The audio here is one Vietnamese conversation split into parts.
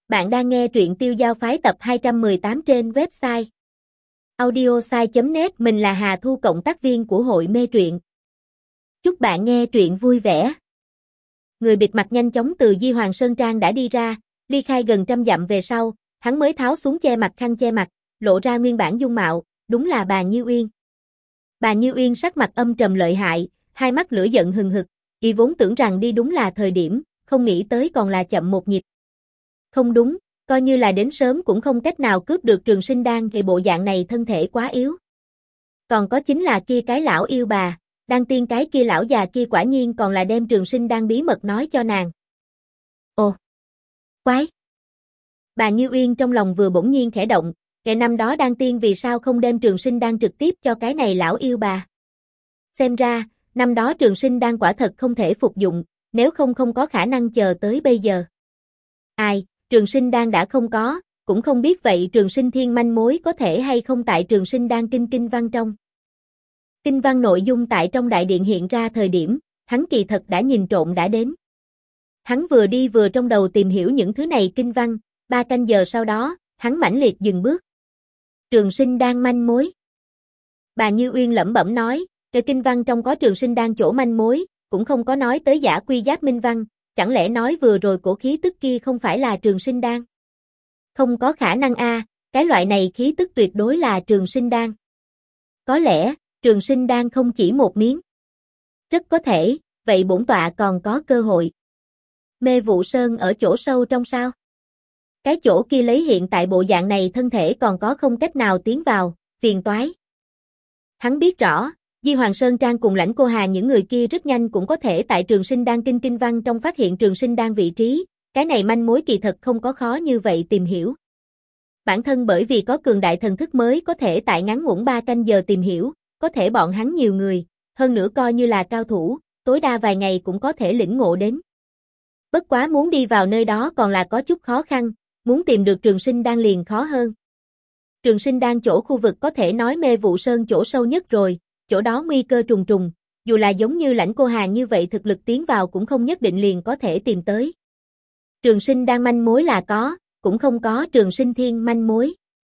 Bạn đang nghe truyện Tiêu Giao Phái tập 218 trên website audiosai.net. Mình là Hà Thu, cộng tác viên của hội mê truyện. Chúc bạn nghe truyện vui vẻ. Người bịt mặt nhanh chóng từ Di Hoàng Sơn Trang đã đi ra, ly khai gần 100 dặm về sau, hắn mới tháo xuống che mặt khăn che mặt, lộ ra nguyên bản dung mạo, đúng là bà Như Uyên. Bà Như Uyên sắc mặt âm trầm lợi hại, hai mắt lửa giận hừng hực, y vốn tưởng rằng đi đúng là thời điểm, không nghĩ tới còn là chậm một nhịp. Không đúng, coi như là đến sớm cũng không cách nào cướp được Trường Sinh Đan, thì bộ dạng này thân thể quá yếu. Còn có chính là kia cái lão yêu bà, Đan Tiên, cái kia lão già kia quả nhiên còn là đem Trường Sinh Đan bí mật nói cho nàng. Ồ, quái. Bà Như Uyên trong lòng vừa bỗng nhiên khẽ động, kẻ năm đó Đan Tiên vì sao không đem Trường Sinh Đan trực tiếp cho cái này lão yêu bà. Xem ra, năm đó Trường Sinh Đan quả thật không thể phục dụng, nếu không có khả năng chờ tới bây giờ. Ai, Trường Sinh Đan đã không có, cũng không biết vậy Trường Sinh Thiên manh mối có thể hay không tại Trường Sinh Đan kinh văn trong. Kinh văn nội dung tại trong đại điện hiện ra thời điểm, hắn kỳ thật đã nhìn trộm đã đến. Hắn vừa đi vừa trong đầu tìm hiểu những thứ này kinh văn, 3 canh giờ sau đó, hắn mãnh liệt dừng bước. Trường Sinh Đan manh mối. Bà Như Uyên lẩm bẩm nói, cái kinh văn trong có Trường Sinh Đan chỗ manh mối, cũng không có nói tới giả quy giáp minh văn. Chẳng lẽ nói vừa rồi cổ khí tức kia không phải là Trường Sinh Đan? Không có khả năng a, cái loại này khí tức tuyệt đối là Trường Sinh Đan. Có lẽ, Trường Sinh Đan không chỉ một miếng. Rất có thể, vậy bổn tọa còn có cơ hội. Mê Vụ Sơn ở chỗ sâu trong sao? Cái chỗ kia lấy hiện tại bộ dạng này thân thể còn có không cách nào tiến vào, phiền toái. Hắn biết rõ, Di Hoàng Sơn Trang cùng Lãnh Cô Hà những người kia rất nhanh cũng có thể tại Trường Sinh Đan kinh văn trong phát hiện Trường Sinh Đan vị trí, cái này manh mối kỳ thật không có khó như vậy tìm hiểu. Bản thân bởi vì có cường đại thần thức mới có thể tại ngắn ngủn 3 canh giờ tìm hiểu, có thể bọn hắn nhiều người, hơn nữa coi như là cao thủ, tối đa vài ngày cũng có thể lĩnh ngộ đến. Bất quá muốn đi vào nơi đó còn là có chút khó khăn, muốn tìm được Trường Sinh Đan liền khó hơn. Trường Sinh Đan chỗ khu vực có thể nói Mê Vụ Sơn chỗ sâu nhất rồi. Chỗ đó nguy cơ trùng trùng, dù là giống như Lãnh Cô Hà như vậy thực lực tiến vào cũng không nhất định liền có thể tìm tới. Trường Sinh Đan manh mối là có, cũng không có Trường Sinh Thiên manh mối.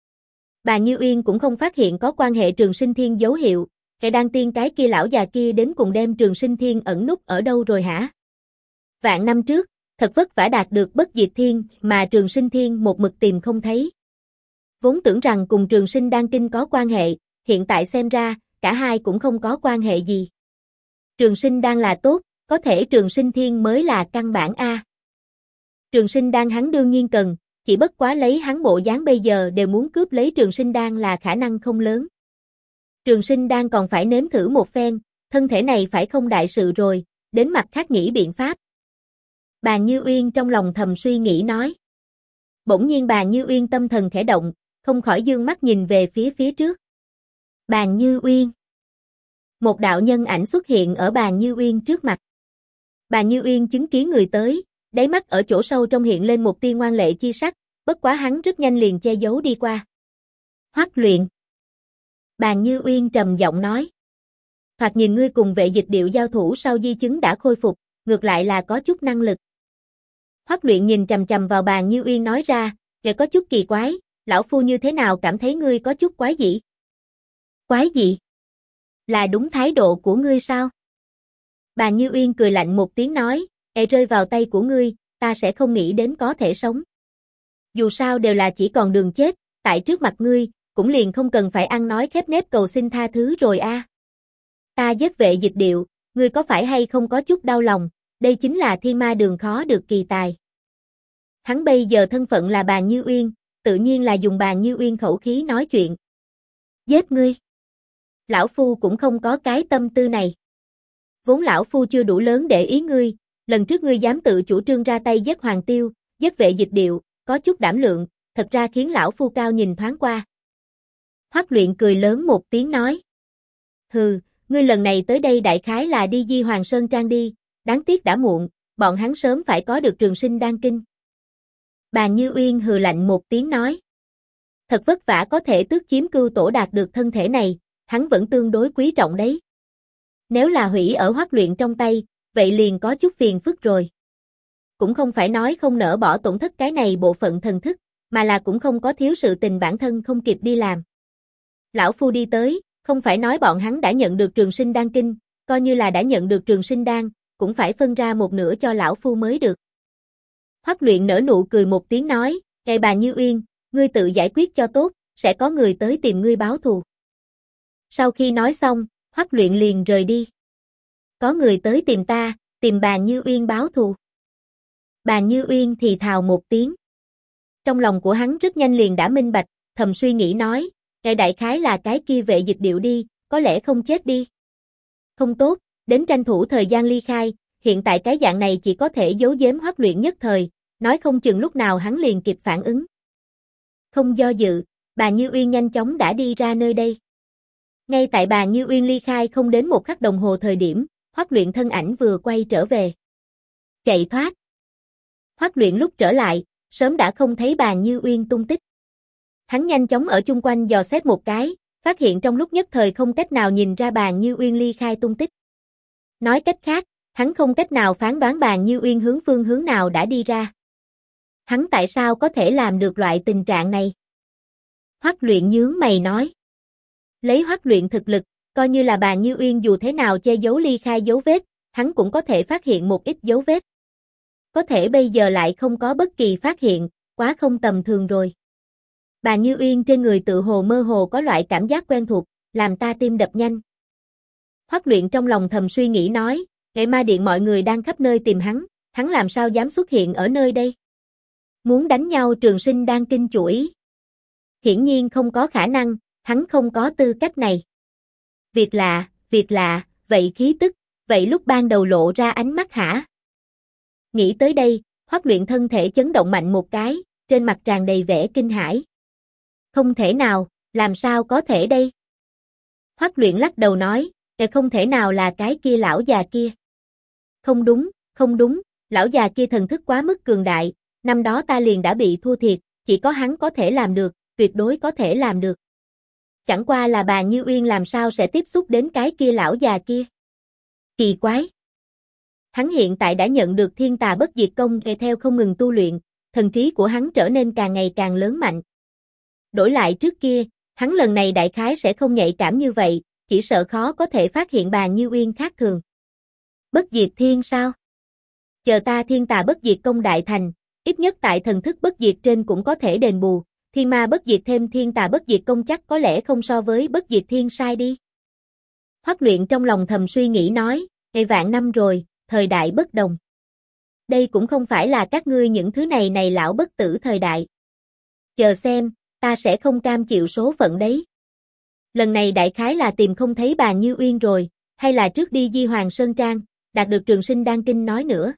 Bà Như Uyên cũng không phát hiện có quan hệ Trường Sinh Thiên dấu hiệu, cái Đan Tiên cái kia lão già kia đến cùng đem Trường Sinh Thiên ẩn núp ở đâu rồi hả? Vạn năm trước, thật vất vả đạt được Bất Diệt Thiên mà Trường Sinh Thiên một mực tìm không thấy. Vốn tưởng rằng cùng Trường Sinh Đan kinh có quan hệ, hiện tại xem ra, cả hai cũng không có quan hệ gì. Trường Sinh Đan là tốt, có thể Trường Sinh Thiên mới là căn bản a. Trường Sinh Đan hắn đương nhiên cần, chỉ bất quá lấy hắn bộ dáng bây giờ đều muốn cướp lấy Trường Sinh Đan là khả năng không lớn. Trường Sinh Đan còn phải nếm thử một phen, thân thể này phải không đại sự rồi, đến mặt khác nghĩ biện pháp. Bà Như Uyên trong lòng thầm suy nghĩ nói. Bỗng nhiên bà Như Uyên tâm thần khẽ động, không khỏi dương mắt nhìn về phía trước. Bà Như Uyên. Một đạo nhân ảnh xuất hiện ở bà Như Uyên trước mặt. Bà Như Uyên chứng kiến người tới, đáy mắt ở chỗ sâu trong hiện lên một tia ngoan lệ chi sắc, bất quá hắn rất nhanh liền che giấu đi qua. Hoắc Luyện. Bà Như Uyên trầm giọng nói. Thoạt nhìn ngươi cùng Vệ Dịch Điệu giao thủ sau di chứng đã khôi phục, ngược lại là có chút năng lực. Hoắc Luyện nhìn chằm chằm vào bà Như Uyên nói ra, kẻ có chút kỳ quái, lão phu như thế nào cảm thấy ngươi có chút quái dị? Quái gì? Là đúng thái độ của ngươi sao? Bà Như Uyên cười lạnh một tiếng nói, rơi vào tay của ngươi, ta sẽ không nghĩ đến có thể sống. Dù sao đều là chỉ còn đường chết, tại trước mặt ngươi, cũng liền không cần phải ăn nói khép nép cầu xin tha thứ rồi a. Ta giết Vệ Dịch Điệu, ngươi có phải hay không có chút đau lòng, đây chính là thiên ma đường khó được kỳ tài. Hắn bây giờ thân phận là bà Như Uyên, tự nhiên là dùng bà Như Uyên khẩu khí nói chuyện. Giết ngươi. Lão phu cũng không có cái tâm tư này. Vốn lão phu chưa đủ lớn để ý ngươi, lần trước ngươi dám tự chủ trương ra tay giết Hoàng Tiêu, giết Vệ Dịch Điệu, có chút đảm lượng, thật ra khiến lão phu cao nhìn thoáng qua. Hoắc Luyện cười lớn một tiếng nói. Hừ, ngươi lần này tới đây đại khái là đi Di Hoàng Sơn Trang đi, đáng tiếc đã muộn, bọn hắn sớm phải có được Trường Sinh Đan kinh. Bà Như Uyên hừ lạnh một tiếng nói. Thật vất vả có thể tước chiếm cưu tổ đạt được thân thể này, hắn vẫn tương đối quý trọng đấy. Nếu là hủy ở Hoắc Luyện trong tay, vậy liền có chút phiền phức rồi. cũng không phải nói không nỡ bỏ tổn thất cái này bộ phận thần thức, mà là cũng không có thiếu sự tình bản thân không kịp đi làm. Lão Phu đi tới, không phải nói bọn hắn đã nhận được trường sinh đan kinh, coi như là đã nhận được trường sinh đan, cũng phải phân ra một nửa cho Lão Phu mới được. Hoắc Luyện nở nụ cười một tiếng nói, "Ngài bà Như Uyên, ngươi tự giải quyết cho tốt, sẽ có người tới tìm ngươi báo thù." Sau khi nói xong, Hoắc Luyện liền rời đi. Có người tới tìm ta, tìm bà Như Uyên báo thù. Bà Như Uyên thì thào một tiếng. Trong lòng của hắn rất nhanh liền đã minh bạch, thầm suy nghĩ nói, ngài đại khái là cái kia vệ dịch điệu đi, có lẽ không chết đi. Không tốt, đến tranh thủ thời gian ly khai, hiện tại cái dạng này chỉ có thể giấu giếm Hoắc Luyện nhất thời, nói không chừng lúc nào hắn liền kịp phản ứng. Không do dự, bà Như Uyên nhanh chóng đã đi ra nơi đây. Ngay tại bà Như Uyên ly khai không đến một khắc đồng hồ thời điểm, Hoắc Luyện thân ảnh vừa quay trở về. Chạy thoát. Hoắc Luyện lúc trở lại, sớm đã không thấy bà Như Uyên tung tích. Hắn nhanh chóng ở chung quanh dò xét một cái, phát hiện trong lúc nhất thời không cách nào nhìn ra bà Như Uyên ly khai tung tích. Nói cách khác, hắn không cách nào phán đoán bà Như Uyên hướng phương hướng nào đã đi ra. Hắn tại sao có thể làm được loại tình trạng này? Hoắc Luyện nhướng mày nói. Lấy Hoắc Luyện thực lực, coi như là bà Như Uyên dù thế nào che giấu ly khai dấu vết, hắn cũng có thể phát hiện một ít dấu vết. Có thể bây giờ lại không có bất kỳ phát hiện, quá không tầm thường rồi. Bà Như Uyên trên người tự hồ mơ hồ có loại cảm giác quen thuộc, làm ta tim đập nhanh. Hoắc Luyện trong lòng thầm suy nghĩ nói, Ngải Ma Điện mọi người đang khắp nơi tìm hắn làm sao dám xuất hiện ở nơi đây? Muốn đánh nhau trường sinh đang kinh chủ ý. Hiển nhiên không có khả năng, hắn không có tư cách này. Việc lạ, vậy khí tức, vậy lúc ban đầu lộ ra ánh mắt hả? Nghĩ tới đây, Hoắc Luyện thân thể chấn động mạnh một cái, trên mặt tràn đầy vẻ kinh hãi. Không thể nào, làm sao có thể đây? Hoắc Luyện lắc đầu nói, không thể nào là cái kia lão già kia. Không đúng, lão già kia thần thức quá mức cường đại, năm đó ta liền đã bị thua thiệt, chỉ có hắn có thể làm được, tuyệt đối có thể làm được. Chẳng qua là bà Như Uyên làm sao sẽ tiếp xúc đến cái kia lão già kia. Kỳ quái. Hắn hiện tại đã nhận được Thiên Tà Bất Diệt Công, theo không ngừng tu luyện, thần trí của hắn trở nên càng ngày càng lớn mạnh. Đổi lại trước kia, hắn lần này đại khái sẽ không nhạy cảm như vậy, chỉ sợ khó có thể phát hiện bà Như Uyên khác thường. Bất Diệt Thiên sao? Chờ ta Thiên Tà Bất Diệt Công đại thành, ít nhất tại thần thức bất diệt trên cũng có thể đền bù, Thiên Ma Bất Diệt thêm Thiên Tà Bất Diệt Công chắc có lẽ không so với Bất Diệt Thiên sai đi. Hoắc Luyện trong lòng thầm suy nghĩ nói, ngày vạn năm rồi, thời đại bất đồng. Đây cũng không phải là các ngươi những thứ này lão bất tử thời đại. Chờ xem, ta sẽ không cam chịu số phận đấy. Lần này đại khái là tìm không thấy bà Như Uyên rồi, hay là trước đi Di Hoàng Sơn Trang, đạt được trường sinh đan kinh nói nữa.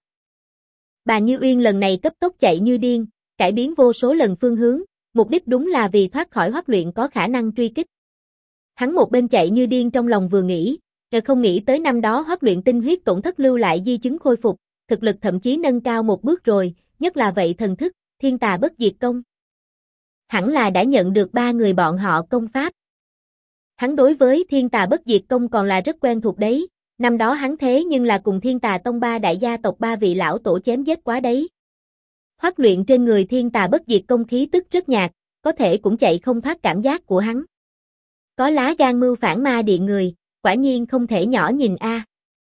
Bà Như Uyên lần này cấp tốc chạy như điên, cải biến vô số lần phương hướng, mục đích đúng là vì thoát khỏi Hoắc Luyện có khả năng truy kích. Hắn một bên chạy như điên trong lòng vừa nghĩ, không nghĩ tới năm đó Hoắc Luyện tinh huyết tổn thất lưu lại di chứng khôi phục, thực lực thậm chí nâng cao một bước rồi, nhất là vậy thần thức, Thiên Tà Bất Diệt Công. Hẳn là đã nhận được ba người bọn họ công pháp. Hắn đối với Thiên Tà Bất Diệt Công còn là rất quen thuộc đấy, năm đó hắn thế nhưng là cùng Thiên Tà Tông ba đại gia tộc ba vị lão tổ chém giết quá đấy. Hoắc Luyện trên người Thiên Tà Bất Diệt Công khí tức rất nhạt, có thể cũng chạy không thoát cảm giác của hắn. Có lá gan mưu phản ma điện người, quả nhiên không thể nhỏ nhìn a.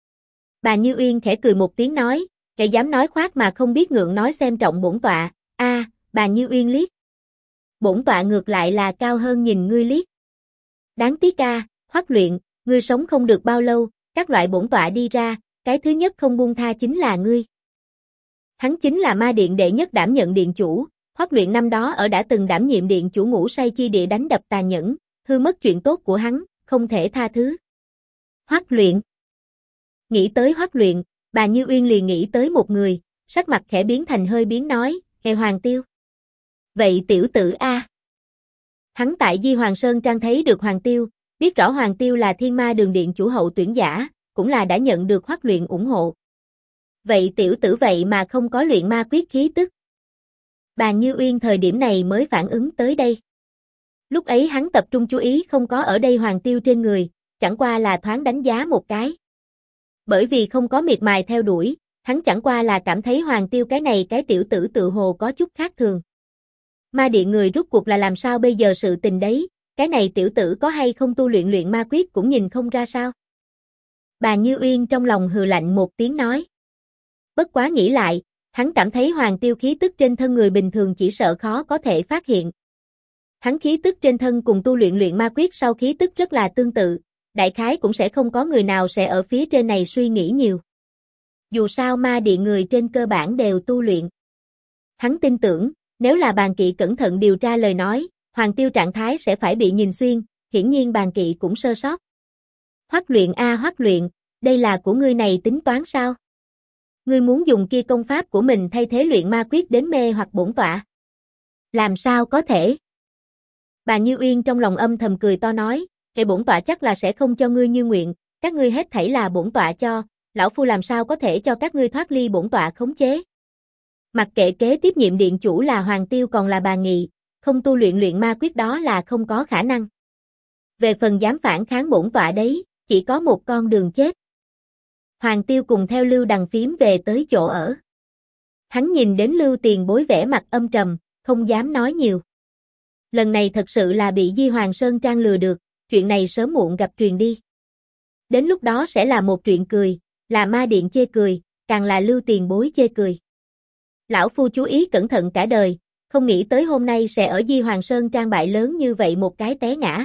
Bà Như Uyên khẽ cười một tiếng nói, kẻ dám nói khoác mà không biết ngượng nói xem trọng bổn tọa, bà Như Uyên liếc. Bổn tọa ngược lại là cao hơn nhìn ngươi liếc. Đáng tiếc Hoắc Luyện, ngươi sống không được bao lâu, các loại bổn tọa đi ra, cái thứ nhất không buông tha chính là ngươi. Hắn chính là ma điện đệ nhất đảm nhận điện chủ, Hoắc Luyện năm đó ở đã từng đảm nhiệm điện chủ ngũ say chi địa đánh đập tàn nhẫn, hư mất chuyện tốt của hắn, không thể tha thứ. Hoắc Luyện. Nghĩ tới Hoắc Luyện, bà Như Uyên liền nghĩ tới một người, sắc mặt khẽ biến thành hơi biến nói, Hoàng Tiêu. Vậy tiểu tử a. Hắn tại Di Hoàng Sơn Trang thấy được Hoàng Tiêu, biết rõ Hoàng Tiêu là Thiên Ma Đường điện chủ hậu tuyển giả, cũng là đã nhận được Hoắc Luyện ủng hộ. Vậy tiểu tử vậy mà không có luyện ma quyết khí tức. Bà Như Uyên thời điểm này mới phản ứng tới đây. Lúc ấy hắn tập trung chú ý không có ở đây Hoàng Tiêu trên người, chẳng qua là thoáng đánh giá một cái. Bởi vì không có miệt mài theo đuổi, hắn chẳng qua là cảm thấy Hoàng Tiêu cái tiểu tử tự hồ có chút khác thường. Ma điện người rút cuộc là làm sao bây giờ sự tình đấy, cái này tiểu tử có hay không tu luyện ma quyết cũng nhìn không ra sao. Bàn Như Uyên trong lòng hừ lạnh một tiếng nói. Bất quá nghĩ lại, hắn cảm thấy Hoàng Tiêu khí tức trên thân người bình thường chỉ sợ khó có thể phát hiện. Hắn khí tức trên thân cùng tu luyện ma quyết sau khí tức rất là tương tự, đại khái cũng sẽ không có người nào sẽ ở phía trên này suy nghĩ nhiều. Dù sao ma điện người trên cơ bản đều tu luyện. Hắn tin tưởng, nếu là Bàn Kỵ cẩn thận điều tra lời nói, Hoàng Tiêu trạng thái sẽ phải bị nhìn xuyên, hiển nhiên Bàn Kỵ cũng sơ sót. Hoắc luyện a Hoắc luyện, đây là của ngươi này tính toán sao? Ngươi muốn dùng kia công pháp của mình thay thế luyện ma quyết đến mê hoặc bổn tọa? Làm sao có thể? Bàn Như Uyên trong lòng âm thầm cười to nói, "Kệ bổn tọa chắc là sẽ không cho ngươi như nguyện, các ngươi hết thảy là bổn tọa cho, lão phu làm sao có thể cho các ngươi thoát ly bổn tọa khống chế?" Mặc kệ kế tiếp nhiệm điện chủ là Hoàng Tiêu còn là Bàn Nghị, không tu luyện ma quyết đó là không có khả năng. Về phần dám phản kháng bổn tọa đấy, chỉ có một con đường chết. Hoàng Tiêu cùng theo Lưu Đằng Phím về tới chỗ ở. Hắn nhìn đến Lưu Tiền Bối vẻ mặt âm trầm, không dám nói nhiều. Lần này thật sự là bị Di Hoàng Sơn Trang lừa được, chuyện này sớm muộn gặp truyền đi. Đến lúc đó sẽ là một chuyện cười, là ma điện chê cười, càng là Lưu Tiền Bối chê cười. Lão phu chú ý cẩn thận cả đời, không nghĩ tới hôm nay sẽ ở Di Hoàng Sơn Trang bại lớn như vậy một cái té ngã.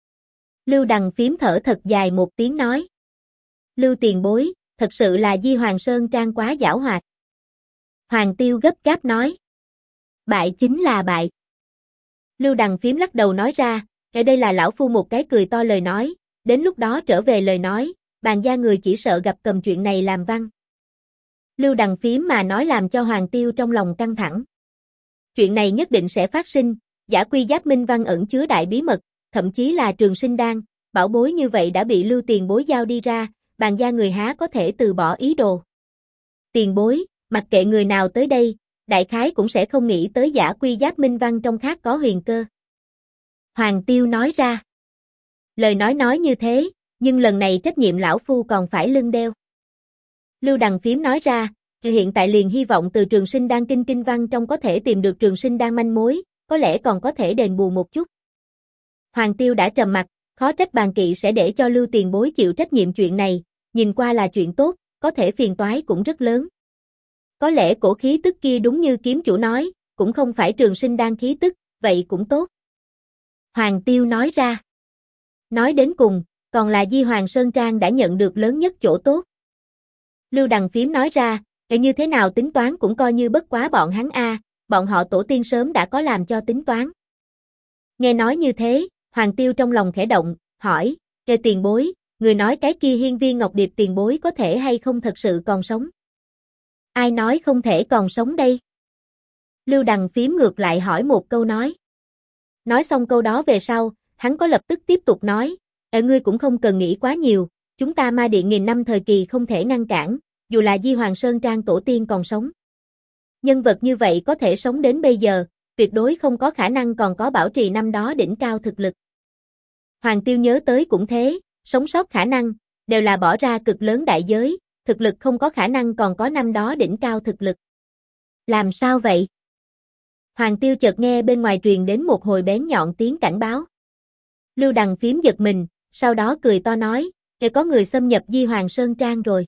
Lưu Đằng Phím thở thật dài một tiếng nói. Lưu Tiền Bối, thật sự là Di Hoàng Sơn Trang quá giảo hoạt. Hoàng Tiêu gấp gáp nói. Bại chính là bại. Lưu Đằng Phím lắc đầu nói ra, ở đây là lão phu một cái cười to lời nói, đến lúc đó trở về lời nói, Bàn gia người chỉ sợ gặp cầm chuyện này làm văn. Lưu Đằng Phím mà nói làm cho Hoàng Tiêu trong lòng căng thẳng. Chuyện này nhất định sẽ phát sinh, Giả Quy Giáp Minh Văn ẩn chứa đại bí mật, thậm chí là Trường Sinh Đan, bảo bối như vậy đã bị Lưu Tiền Bối giao đi ra, Bàn gia người há có thể từ bỏ ý đồ. Tiền Bối, mặc kệ người nào tới đây, đại khái cũng sẽ không nghĩ tới Giả Quy Giáp Minh Văn trong khác có huyền cơ. Hoàng Tiêu nói ra. Lời nói như thế, nhưng lần này trách nhiệm lão phu còn phải lưng đeo. Lưu Đằng Phím nói ra, hiện tại liền hy vọng từ Trường Sinh Đan kinh văn trong có thể tìm được Trường Sinh Đan manh mối, có lẽ còn có thể đền bù một chút. Hoàng Tiêu đã trầm mặt, khó trách Bàn Kỵ sẽ để cho Lưu Tiền Bối chịu trách nhiệm chuyện này, nhìn qua là chuyện tốt, có thể phiền toái cũng rất lớn. Có lẽ cổ khí tức kia đúng như kiếm chủ nói, cũng không phải Trường Sinh Đan khí tức, vậy cũng tốt. Hoàng Tiêu nói ra. Nói đến cùng, còn là Di Hoàng Sơn Trang đã nhận được lớn nhất chỗ tốt. Lưu Đằng Phím nói ra, như thế nào tính toán cũng coi như bất quá bọn hắn bọn họ tổ tiên sớm đã có làm cho tính toán. Nghe nói như thế, Hoàng Tiêu trong lòng khẽ động, hỏi, Tiền Bối, người nói cái kia Hiên Viên Ngọc Điệp Tiền Bối có thể hay không thật sự còn sống? Ai nói không thể còn sống đây? Lưu Đằng Phím ngược lại hỏi một câu nói. Nói xong câu đó về sau, hắn có lập tức tiếp tục nói, ngươi cũng không cần nghĩ quá nhiều, chúng ta ma điện nghìn năm thời kỳ không thể ngăn cản, dù là Di Hoàng Sơn Trang tổ tiên còn sống. Nhân vật như vậy có thể sống đến bây giờ, tuyệt đối không có khả năng còn có bảo trì năm đó đỉnh cao thực lực. Hoàng Tiêu nhớ tới cũng thế, sống sót khả năng, đều là bỏ ra cực lớn đại giới, thực lực không có khả năng còn có năm đó đỉnh cao thực lực. Làm sao vậy? Hoàng Tiêu chợt nghe bên ngoài truyền đến một hồi bén nhọn tiếng cảnh báo. Lưu Đằng Phím giật mình, sau đó cười to nói, có người xâm nhập Di Hoàng Sơn Trang rồi.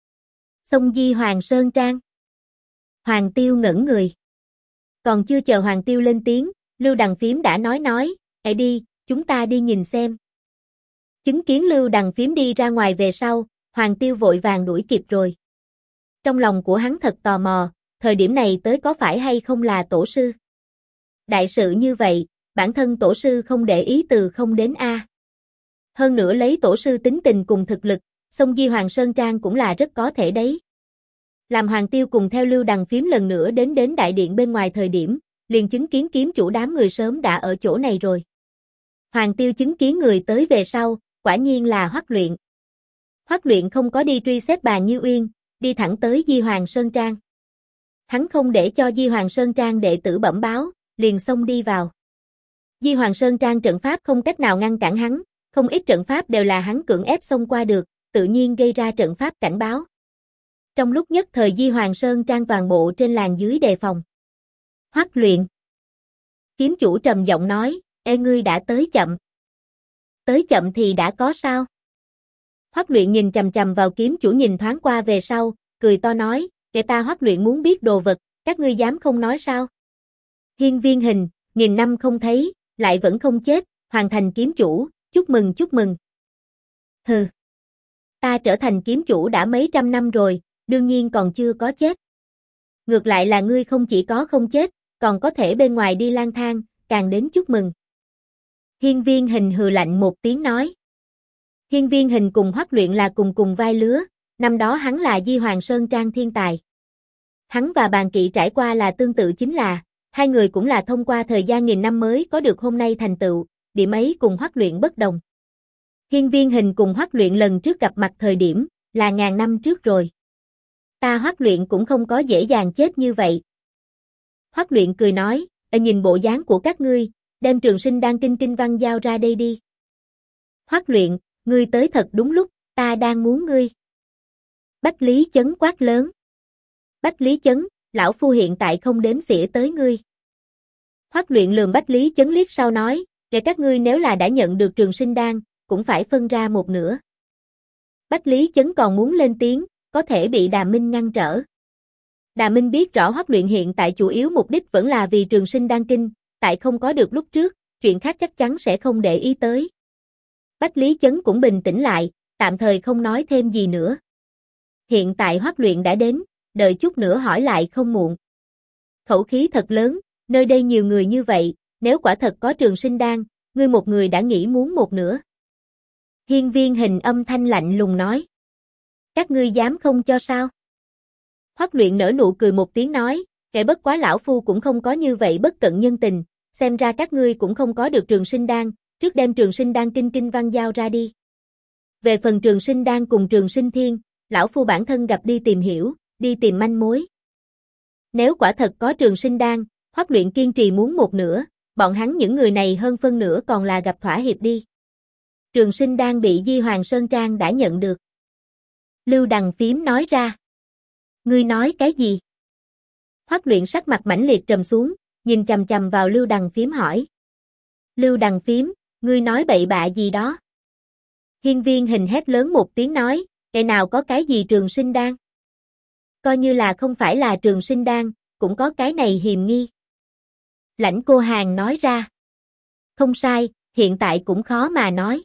Xông Di Hoàng Sơn Trang. Hoàng Tiêu ngẩn người. Còn chưa chờ Hoàng Tiêu lên tiếng, Lưu Đằng Phím đã nói, đi, chúng ta đi nhìn xem. Chứng kiến Lưu Đằng Phím đi ra ngoài về sau, Hoàng Tiêu vội vàng đuổi kịp rồi. Trong lòng của hắn thật tò mò, thời điểm này tới có phải hay không là tổ sư? Đại sự như vậy, bản thân tổ sư không để ý từ không đến Hơn nữa lấy tổ sư tính tình cùng thực lực, xông Di Hoàng Sơn Trang cũng là rất có thể đấy. Làm Hoàng Tiêu cùng theo Lưu Đằng Phím lần nữa đến đại điện bên ngoài thời điểm, liền chứng kiến kiếm chủ đám người sớm đã ở chỗ này rồi. Hoàng Tiêu chứng kiến người tới về sau, quả nhiên là Hoắc Luyện. Hoắc Luyện không có đi truy xét Bàn Như Uyên, đi thẳng tới Di Hoàng Sơn Trang. Hắn không để cho Di Hoàng Sơn Trang đệ tử bẩm báo, liền xông đi vào. Di Hoàng Sơn Trang trận pháp không cách nào ngăn cản hắn, không ít trận pháp đều là hắn cưỡng ép xông qua được, tự nhiên gây ra trận pháp cảnh báo. Trong lúc nhất thời Di Hoàng Sơn Trang toàn bộ trên làng dưới đề phòng. Hoắc Luyện. Kiếm chủ trầm giọng nói, ê ngươi đã tới chậm. Tới chậm thì đã có sao? Hoắc Luyện nhìn chằm chằm vào kiếm chủ nhìn thoáng qua về sau, cười to nói, kẻ ta Hoắc Luyện muốn biết đồ vật, các ngươi dám không nói sao? Hiên Viên Hình, nghìn năm không thấy, lại vẫn không chết, hoàn thành kiếm chủ, chúc mừng chúc mừng. Hừ. Ta trở thành kiếm chủ đã mấy trăm năm rồi, đương nhiên còn chưa có chết. Ngược lại là ngươi không chỉ có không chết, còn có thể bên ngoài đi lang thang, càng đến chúc mừng. Hiên Viên Hình hừ lạnh một tiếng nói. Hiên Viên Hình cùng Hoắc Luyện là cùng vai lứa, năm đó hắn là Di Hoàng Sơn Trang thiên tài. Hắn và Bàn Kỵ trải qua là tương tự chính là, hai người cũng là thông qua thời gian nghìn năm mới có được hôm nay thành tựu, điểm ấy cùng Hoắc Luyện bất đồng. Hiên Viên Hình cùng Hoắc Luyện lần trước gặp mặt thời điểm, là ngàn năm trước rồi. Ta Hoắc Luyện cũng không có dễ dàng chết như vậy. Hoắc Luyện cười nói, nhìn bộ dáng của các ngươi, đem Trường Sinh Đan kinh văn giao ra đây đi. Hoắc Luyện, ngươi tới thật đúng lúc, ta đang muốn ngươi. Bách Lý Chấn quát lớn. Bách Lý Chấn, lão phu hiện tại không đếm xỉa tới ngươi. Hoắc Luyện lườm Bách Lý Chấn liếc sau nói, kể các ngươi nếu là đã nhận được Trường Sinh Đan, cũng phải phân ra một nửa. Bách Lý Chấn còn muốn lên tiếng, có thể bị Đà Minh ngăn trở. Đà Minh biết rõ Hoắc Luyện hiện tại chủ yếu mục đích vẫn là vì Trường Sinh Đan kinh, tại không có được lúc trước, chuyện khác chắc chắn sẽ không để ý tới. Bách Lý Chấn cũng bình tĩnh lại, tạm thời không nói thêm gì nữa. Hiện tại Hoắc Luyện đã đến, đợi chút nữa hỏi lại không muộn. Khẩu khí thật lớn, nơi đây nhiều người như vậy, nếu quả thật có Trường Sinh Đan, ngươi một người đã nghĩ muốn một nửa. Hiên Viên Hình âm thanh lạnh lùng nói. Các ngươi dám không cho sao? Hoắc Luyện nở nụ cười một tiếng nói, kể bất quá lão phu cũng không có như vậy bất cận nhân tình, xem ra các ngươi cũng không có được Trường Sinh Đan, trước đem Trường Sinh Đan kinh văn giao ra đi. Về phần Trường Sinh Đan cùng Trường Sinh Thiên, lão phu bản thân gặp đi tìm hiểu, đi tìm manh mối. Nếu quả thật có Trường Sinh Đan, Hoắc Luyện kiên trì muốn một nửa, bọn hắn những người này hơn phân nửa còn là gặp thỏa hiệp đi. Trường Sinh Đan bị Di Hoàng Sơn Trang đã nhận được. Lưu Đằng Phím nói ra. Ngươi nói cái gì? Hoắc Luyện sắc mặt mãnh liệt trầm xuống, nhìn chằm chằm vào Lưu Đằng Phím hỏi. Lưu Đằng Phím, ngươi nói bậy bạ gì đó? Hiên Viên Hình hét lớn một tiếng nói, cái nào có cái gì Trường Sinh Đan? Coi như là không phải là Trường Sinh Đan, cũng có cái này hiềm nghi. Lãnh Cô Hàn nói ra. Không sai, hiện tại cũng khó mà nói.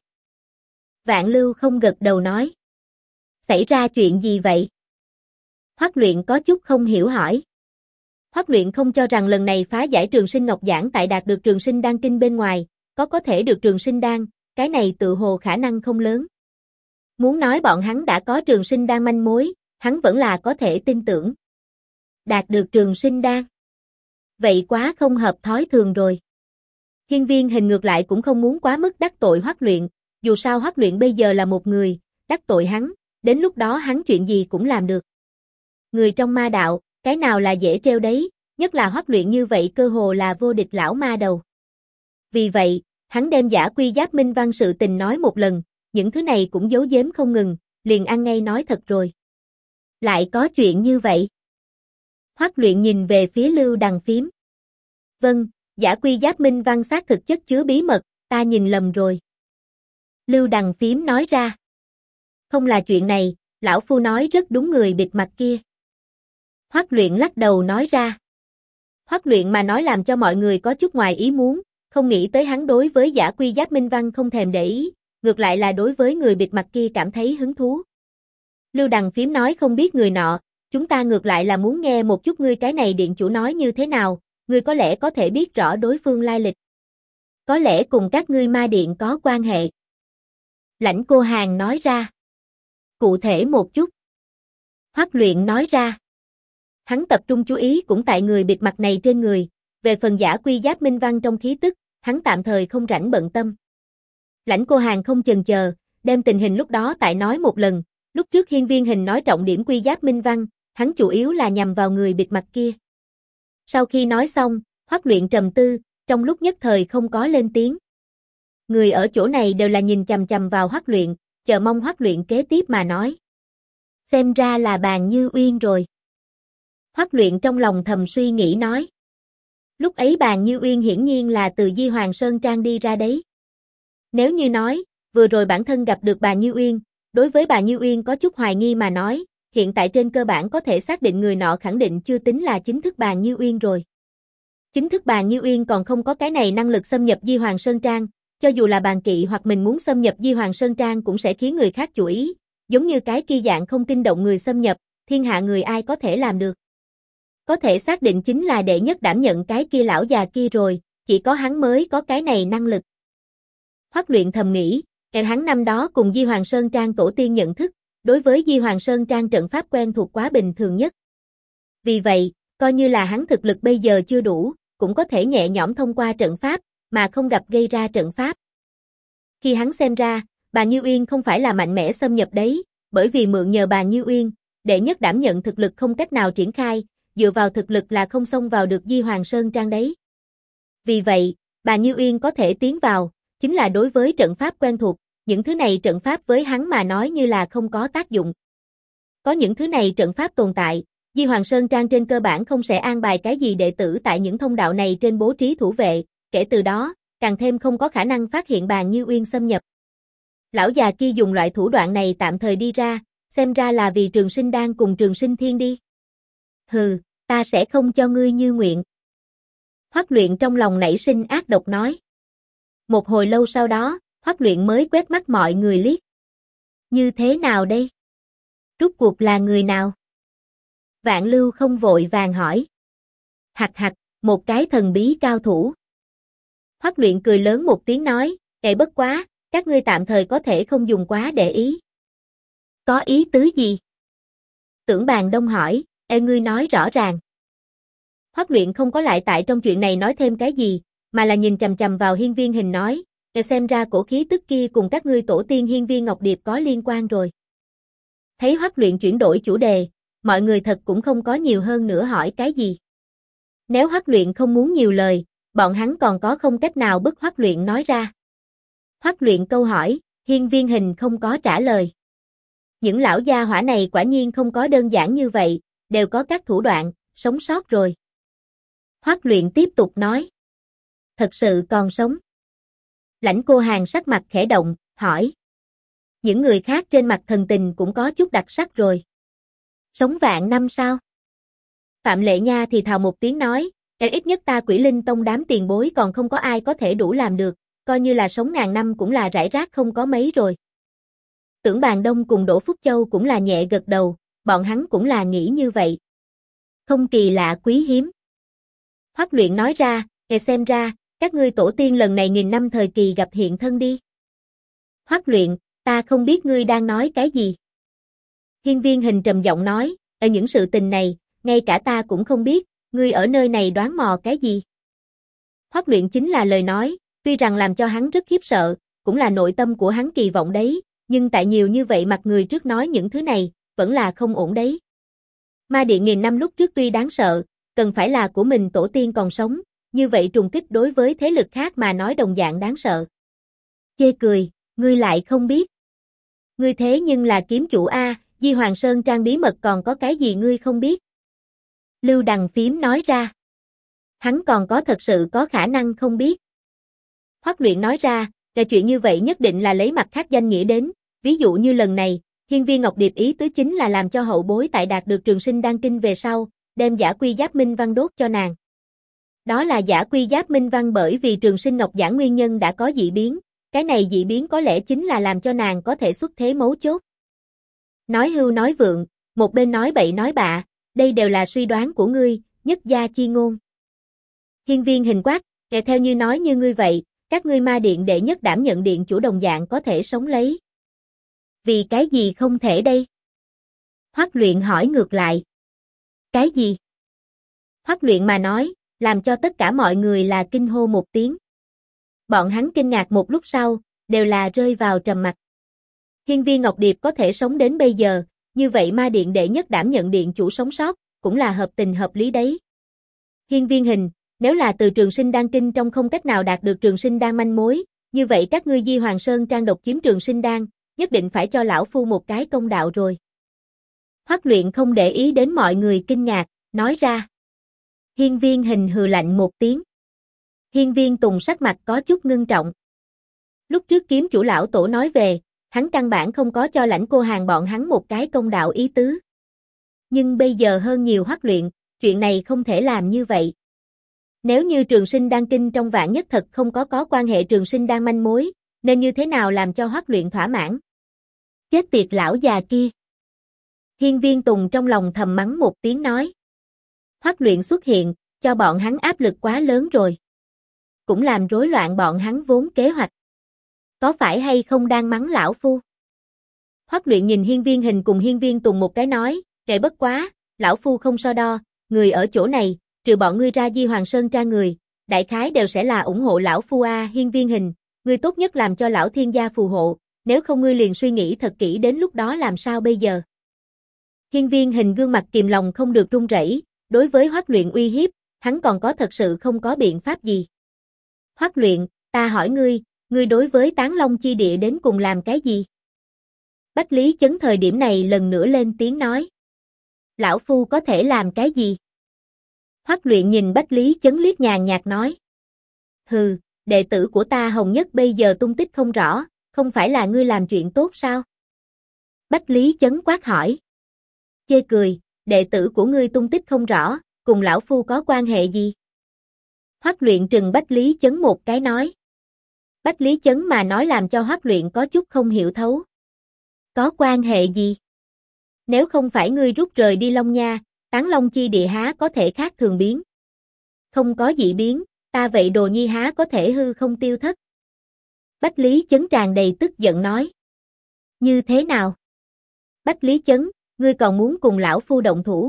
Vạn Lưu không gật đầu nói. Xảy ra chuyện gì vậy? Hoắc Luyện có chút không hiểu hỏi. Hoắc Luyện không cho rằng lần này phá giải Trường Sinh Ngọc Giản tại đạt được Trường Sinh Đan kinh bên ngoài, có thể được Trường Sinh Đan, cái này tự hồ khả năng không lớn. Muốn nói bọn hắn đã có Trường Sinh Đan manh mối, hắn vẫn là có thể tin tưởng. Đạt được Trường Sinh Đan. Vậy quá không hợp thói thường rồi. Hiên Viên Hình ngược lại cũng không muốn quá mức đắc tội Hoắc Luyện, dù sao Hoắc Luyện bây giờ là một người, đắc tội hắn, đến lúc đó hắn chuyện gì cũng làm được. Người trong ma đạo, cái nào là dễ trêu đấy, nhất là Hoắc Luyện như vậy cơ hồ là vô địch lão ma đầu. Vì vậy, hắn đem Giả Quy Giáp Minh Văn sự tình nói một lần, những thứ này cũng giấu giếm không ngừng, liền ăn ngay nói thật rồi. Lại có chuyện như vậy. Hoắc Luyện nhìn về phía Lưu Đằng Phím. Vâng, Giả Quy Giáp Minh Văn xác thực chất chứa bí mật, ta nhìn lầm rồi. Lưu Đằng Phím nói ra. Không là chuyện này, lão phu nói rất đúng người bịt mặt kia. Hoắc Luyện lắc đầu nói ra. Hoắc Luyện mà nói làm cho mọi người có chút ngoài ý muốn, không nghĩ tới hắn đối với Giả Quy Giáp Minh Văn không thèm để ý, ngược lại là đối với người bịt mặt kia cảm thấy hứng thú. Lưu Đằng Phím nói không biết người nọ, chúng ta ngược lại là muốn nghe một chút ngươi cái này điện chủ nói như thế nào, ngươi có lẽ có thể biết rõ đối phương lai lịch. Có lẽ cùng các ngươi ma điện có quan hệ. Lãnh Cô Hàn nói ra. Cụ thể một chút. Hoắc Luyện nói ra. Hắn tập trung chú ý cũng tại người bịt mặt này trên người, về phần Giả Quy Giáp Minh Văn trong khí tức, hắn tạm thời không rảnh bận tâm. Lãnh Cô Hàn không chần chờ, đem tình hình lúc đó tại nói một lần, lúc trước Hiên Viên Hình nói trọng điểm Quy Giáp Minh Văn, hắn chủ yếu là nhằm vào người bịt mặt kia. Sau khi nói xong, Hoắc Luyện trầm tư, trong lúc nhất thời không có lên tiếng. Người ở chỗ này đều là nhìn chằm chằm vào Hoắc Luyện, chờ mong Hoắc Luyện kế tiếp mà nói. Xem ra là Bàn Như Uyên rồi. Hoắc Luyện trong lòng thầm suy nghĩ nói. Lúc ấy Bàn Như Uyên hiển nhiên là từ Di Hoàng Sơn Trang đi ra đấy. Nếu như nói, vừa rồi bản thân gặp được Bàn Như Uyên, đối với Bàn Như Uyên có chút hoài nghi mà nói, hiện tại trên cơ bản có thể xác định người nọ khẳng định chưa tính là chính thức Bàn Như Uyên rồi. Chính thức Bàn Như Uyên còn không có cái này năng lực xâm nhập Di Hoàng Sơn Trang, cho dù là Bàn Kỵ hoặc mình muốn xâm nhập Di Hoàng Sơn Trang cũng sẽ khiến người khác chú ý, giống như cái kia dạng không kinh động người xâm nhập, thiên hạ người ai có thể làm được. Có thể xác định chính là đệ nhất đảm nhận cái kia lão già kia rồi, chỉ có hắn mới có cái này năng lực. Hoắc Luyện thầm nghĩ, hắn năm đó cùng Di Hoàng Sơn Trang tổ tiên nhận thức, đối với Di Hoàng Sơn Trang trận pháp quen thuộc quá bình thường nhất. Vì vậy, coi như là hắn thực lực bây giờ chưa đủ, cũng có thể nhẹ nhõm thông qua trận pháp, mà không gặp gây ra trận pháp. Khi hắn xem ra, Bàn Như Uyên không phải là mạnh mẽ xâm nhập đấy, bởi vì mượn nhờ Bàn Như Uyên, đệ nhất đảm nhận thực lực không cách nào triển khai, dựa vào thực lực là không xông vào được Di Hoàng Sơn Trang đấy. Vì vậy, Bàn Như Uyên có thể tiến vào, chính là đối với trận pháp quen thuộc, những thứ này trận pháp với hắn mà nói như là không có tác dụng. Có những thứ này trận pháp tồn tại, Di Hoàng Sơn Trang trên cơ bản không sẽ an bài cái gì đệ tử tại những thông đạo này trên bố trí thủ vệ, kể từ đó, càng thêm không có khả năng phát hiện Bàn Như Uyên xâm nhập. Lão già kia dùng loại thủ đoạn này tạm thời đi ra, xem ra là vì Trường Sinh Đan cùng Trường Sinh Thiên đi. Hừ, ta sẽ không cho ngươi như nguyện. Hoắc Luyện trong lòng nảy sinh ác độc nói. Một hồi lâu sau đó, Hoắc Luyện mới quét mắt mọi người liếc. Như thế nào đây? Rốt cuộc là người nào? Vạn Lưu không vội vàng hỏi. Hạch hạch, một cái thần bí cao thủ. Hoắc Luyện cười lớn một tiếng nói, bất quá, các ngươi tạm thời có thể không dùng quá để ý. Có ý tứ gì? Tưởng Bàn Đông hỏi, ngươi nói rõ ràng. Hoắc Luyện không có lại tại trong chuyện này nói thêm cái gì, mà là nhìn chằm chằm vào Hiên Viên Hình nói, xem ra cổ khí tức kia cùng các ngươi tổ tiên Hiên Viên Ngọc Điệp có liên quan rồi. Thấy Hoắc Luyện chuyển đổi chủ đề, mọi người thật cũng không có nhiều hơn nữa hỏi cái gì. Nếu Hoắc Luyện không muốn nhiều lời, bọn hắn còn có không cách nào bức Hoắc Luyện nói ra. Hoắc Luyện câu hỏi, Hiên Viên Hình không có trả lời. Những lão gia hỏa này quả nhiên không có đơn giản như vậy, đều có các thủ đoạn, sống sót rồi. Hoắc Luyện tiếp tục nói. Thật sự còn sống. Lãnh Cô Hàn sắc mặt khẽ động, hỏi. Những người khác trên mặt thần tình cũng có chút đặc sắc rồi. Sống vạn năm sao? Phạm Lệ Nha thì thào một tiếng nói, ít nhất ta Quỷ Linh Tông đám tiền bối còn không có ai có thể đủ làm được, coi như là sống ngàn năm cũng là rải rác không có mấy rồi. Tưởng Bàn Đông cùng Đỗ Phúc Châu cũng là nhẹ gật đầu, bọn hắn cũng là nghĩ như vậy. Không kỳ lạ quý hiếm. Hoắc Luyện nói ra, xem ra, các ngươi tổ tiên lần này nghìn năm thời kỳ gặp hiện thân đi. Hoắc Luyện, ta không biết ngươi đang nói cái gì. Hiên Viên Hình trầm giọng nói, ở những sự tình này, ngay cả ta cũng không biết, ngươi ở nơi này đoán mò cái gì. Hoắc Luyện chính là lời nói, tuy rằng làm cho hắn rất khiếp sợ, cũng là nội tâm của hắn kỳ vọng đấy, nhưng tại nhiều như vậy mặt người trước nói những thứ này, vẫn là không ổn đấy. Ma Điện nghìn năm lúc trước tuy đáng sợ, cần phải là của mình tổ tiên còn sống, như vậy trùng kích đối với thế lực khác mà nói đồng dạng đáng sợ. Chê cười, ngươi lại không biết. Ngươi thế nhưng là kiếm chủ A, Di Hoàng Sơn Trang bí mật còn có cái gì ngươi không biết? Lưu Đằng Phím nói ra. Hắn còn có thật sự có khả năng không biết. Hoắc Luyện nói ra, chuyện như vậy nhất định là lấy mặt khác danh nghĩa đến, ví dụ như lần này, Hiên Viên Ngọc Điệp ý tứ chính là làm cho hậu bối tại đạt được Trường Sinh Đan Kinh về sau, đem giả quy giáp minh văn đốt cho nàng. Đó là giả quy giáp minh văn bởi vì Trường Sinh Ngọc giảng nguyên nhân đã có dị biến, cái này dị biến có lẽ chính là làm cho nàng có thể xuất thế mấu chốt. Nói hưu nói vượng, một bên nói bậy nói bạ, đây đều là suy đoán của ngươi, nhất gia chi ngôn. Hiên Viên Hình quát, theo như nói như ngươi vậy, các ngươi Ma Điện đệ nhất đảm nhận điện chủ đồng dạng có thể sống lấy. Vì cái gì không thể đây? Hoắc Luyện hỏi ngược lại. Cái gì? Hoắc Luyện mà nói, làm cho tất cả mọi người là kinh hô một tiếng. Bọn hắn kinh ngạc một lúc sau, đều là rơi vào trầm mặc. Hiên Viên Ngọc Điệp có thể sống đến bây giờ, như vậy Ma Điện đệ nhất đảm nhận điện chủ sống sót, cũng là hợp tình hợp lý đấy. Hiên Viên Hình, nếu là từ Trường Sinh Đan Kinh trong không cách nào đạt được Trường Sinh Đan manh mối, như vậy các ngươi Di Hoàng Sơn Trang độc chiếm Trường Sinh Đan, nhất định phải cho lão phu một cái công đạo rồi. Hoắc Luyện không để ý đến mọi người kinh ngạc, nói ra. Hiên Viên Hình hừ lạnh một tiếng. Hiên Viên Tùng sắc mặt có chút ngưng trọng. Lúc trước kiếm chủ lão tổ nói về, hắn căn bản không có cho Lãnh Cô Hàn bọn hắn một cái công đạo ý tứ. Nhưng bây giờ hơn nhiều Hoắc Luyện, chuyện này không thể làm như vậy. Nếu như Trường Sinh Đan Kinh trong vạn nhất thật không có quan hệ Trường Sinh Đan manh mối, nên như thế nào làm cho Hoắc Luyện thỏa mãn? Chết tiệt lão già kia. Hiên Viên Tùng trong lòng thầm mắng một tiếng nói. Hoắc Luyện xuất hiện, cho bọn hắn áp lực quá lớn rồi. Cũng làm rối loạn bọn hắn vốn kế hoạch. Có phải hay không đang mắng lão phu? Hoắc Luyện nhìn Hiên Viên Hình cùng Hiên Viên Tùng một cái nói, kệ bất quá, lão phu không so đo, người ở chỗ này, trừ bọn ngươi ra Di Hoàng Sơn tra người, đại khái đều sẽ là ủng hộ lão phu a. Hiên Viên Hình, ngươi tốt nhất làm cho lão thiên gia phù hộ, nếu không ngươi liền suy nghĩ thật kỹ đến lúc đó làm sao bây giờ. Hiên Viên Hình gương mặt kìm lòng không được run rẩy, đối với Hoắc Luyện uy hiếp, hắn còn có thật sự không có biện pháp gì. Hoắc Luyện, ta hỏi ngươi đối với Tán Long chi địa đến cùng làm cái gì? Bách Lý Chấn thời điểm này lần nữa lên tiếng nói. Lão phu có thể làm cái gì? Hoắc Luyện nhìn Bách Lý Chấn liếc nhàn nhạt nói. Hừ, đệ tử của ta Hồng Nhất bây giờ tung tích không rõ, không phải là ngươi làm chuyện tốt sao? Bách Lý Chấn quát hỏi. Chê cười, đệ tử của ngươi tung tích không rõ, cùng lão phu có quan hệ gì? Hoắc Luyện trừng Bách Lý Chấn một cái nói. Bách Lý Chấn mà nói làm cho Hoắc Luyện có chút không hiểu thấu. Có quan hệ gì? Nếu không phải ngươi rút rời đi Long Nha, Tán Long chi địa há có thể khác thường biến. Không có dị biến, ta vậy đồ nhi há có thể hư không tiêu thất. Bách Lý Chấn tràn đầy tức giận nói. Như thế nào? Bách Lý Chấn, ngươi còn muốn cùng lão phu động thủ?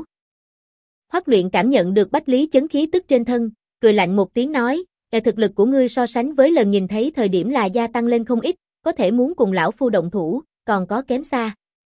Hoắc Luyện cảm nhận được Bách Lý Chấn khí tức trên thân, cười lạnh một tiếng nói, thực lực của ngươi so sánh với lần nhìn thấy thời điểm là gia tăng lên không ít, có thể muốn cùng lão phu động thủ, còn có kém xa.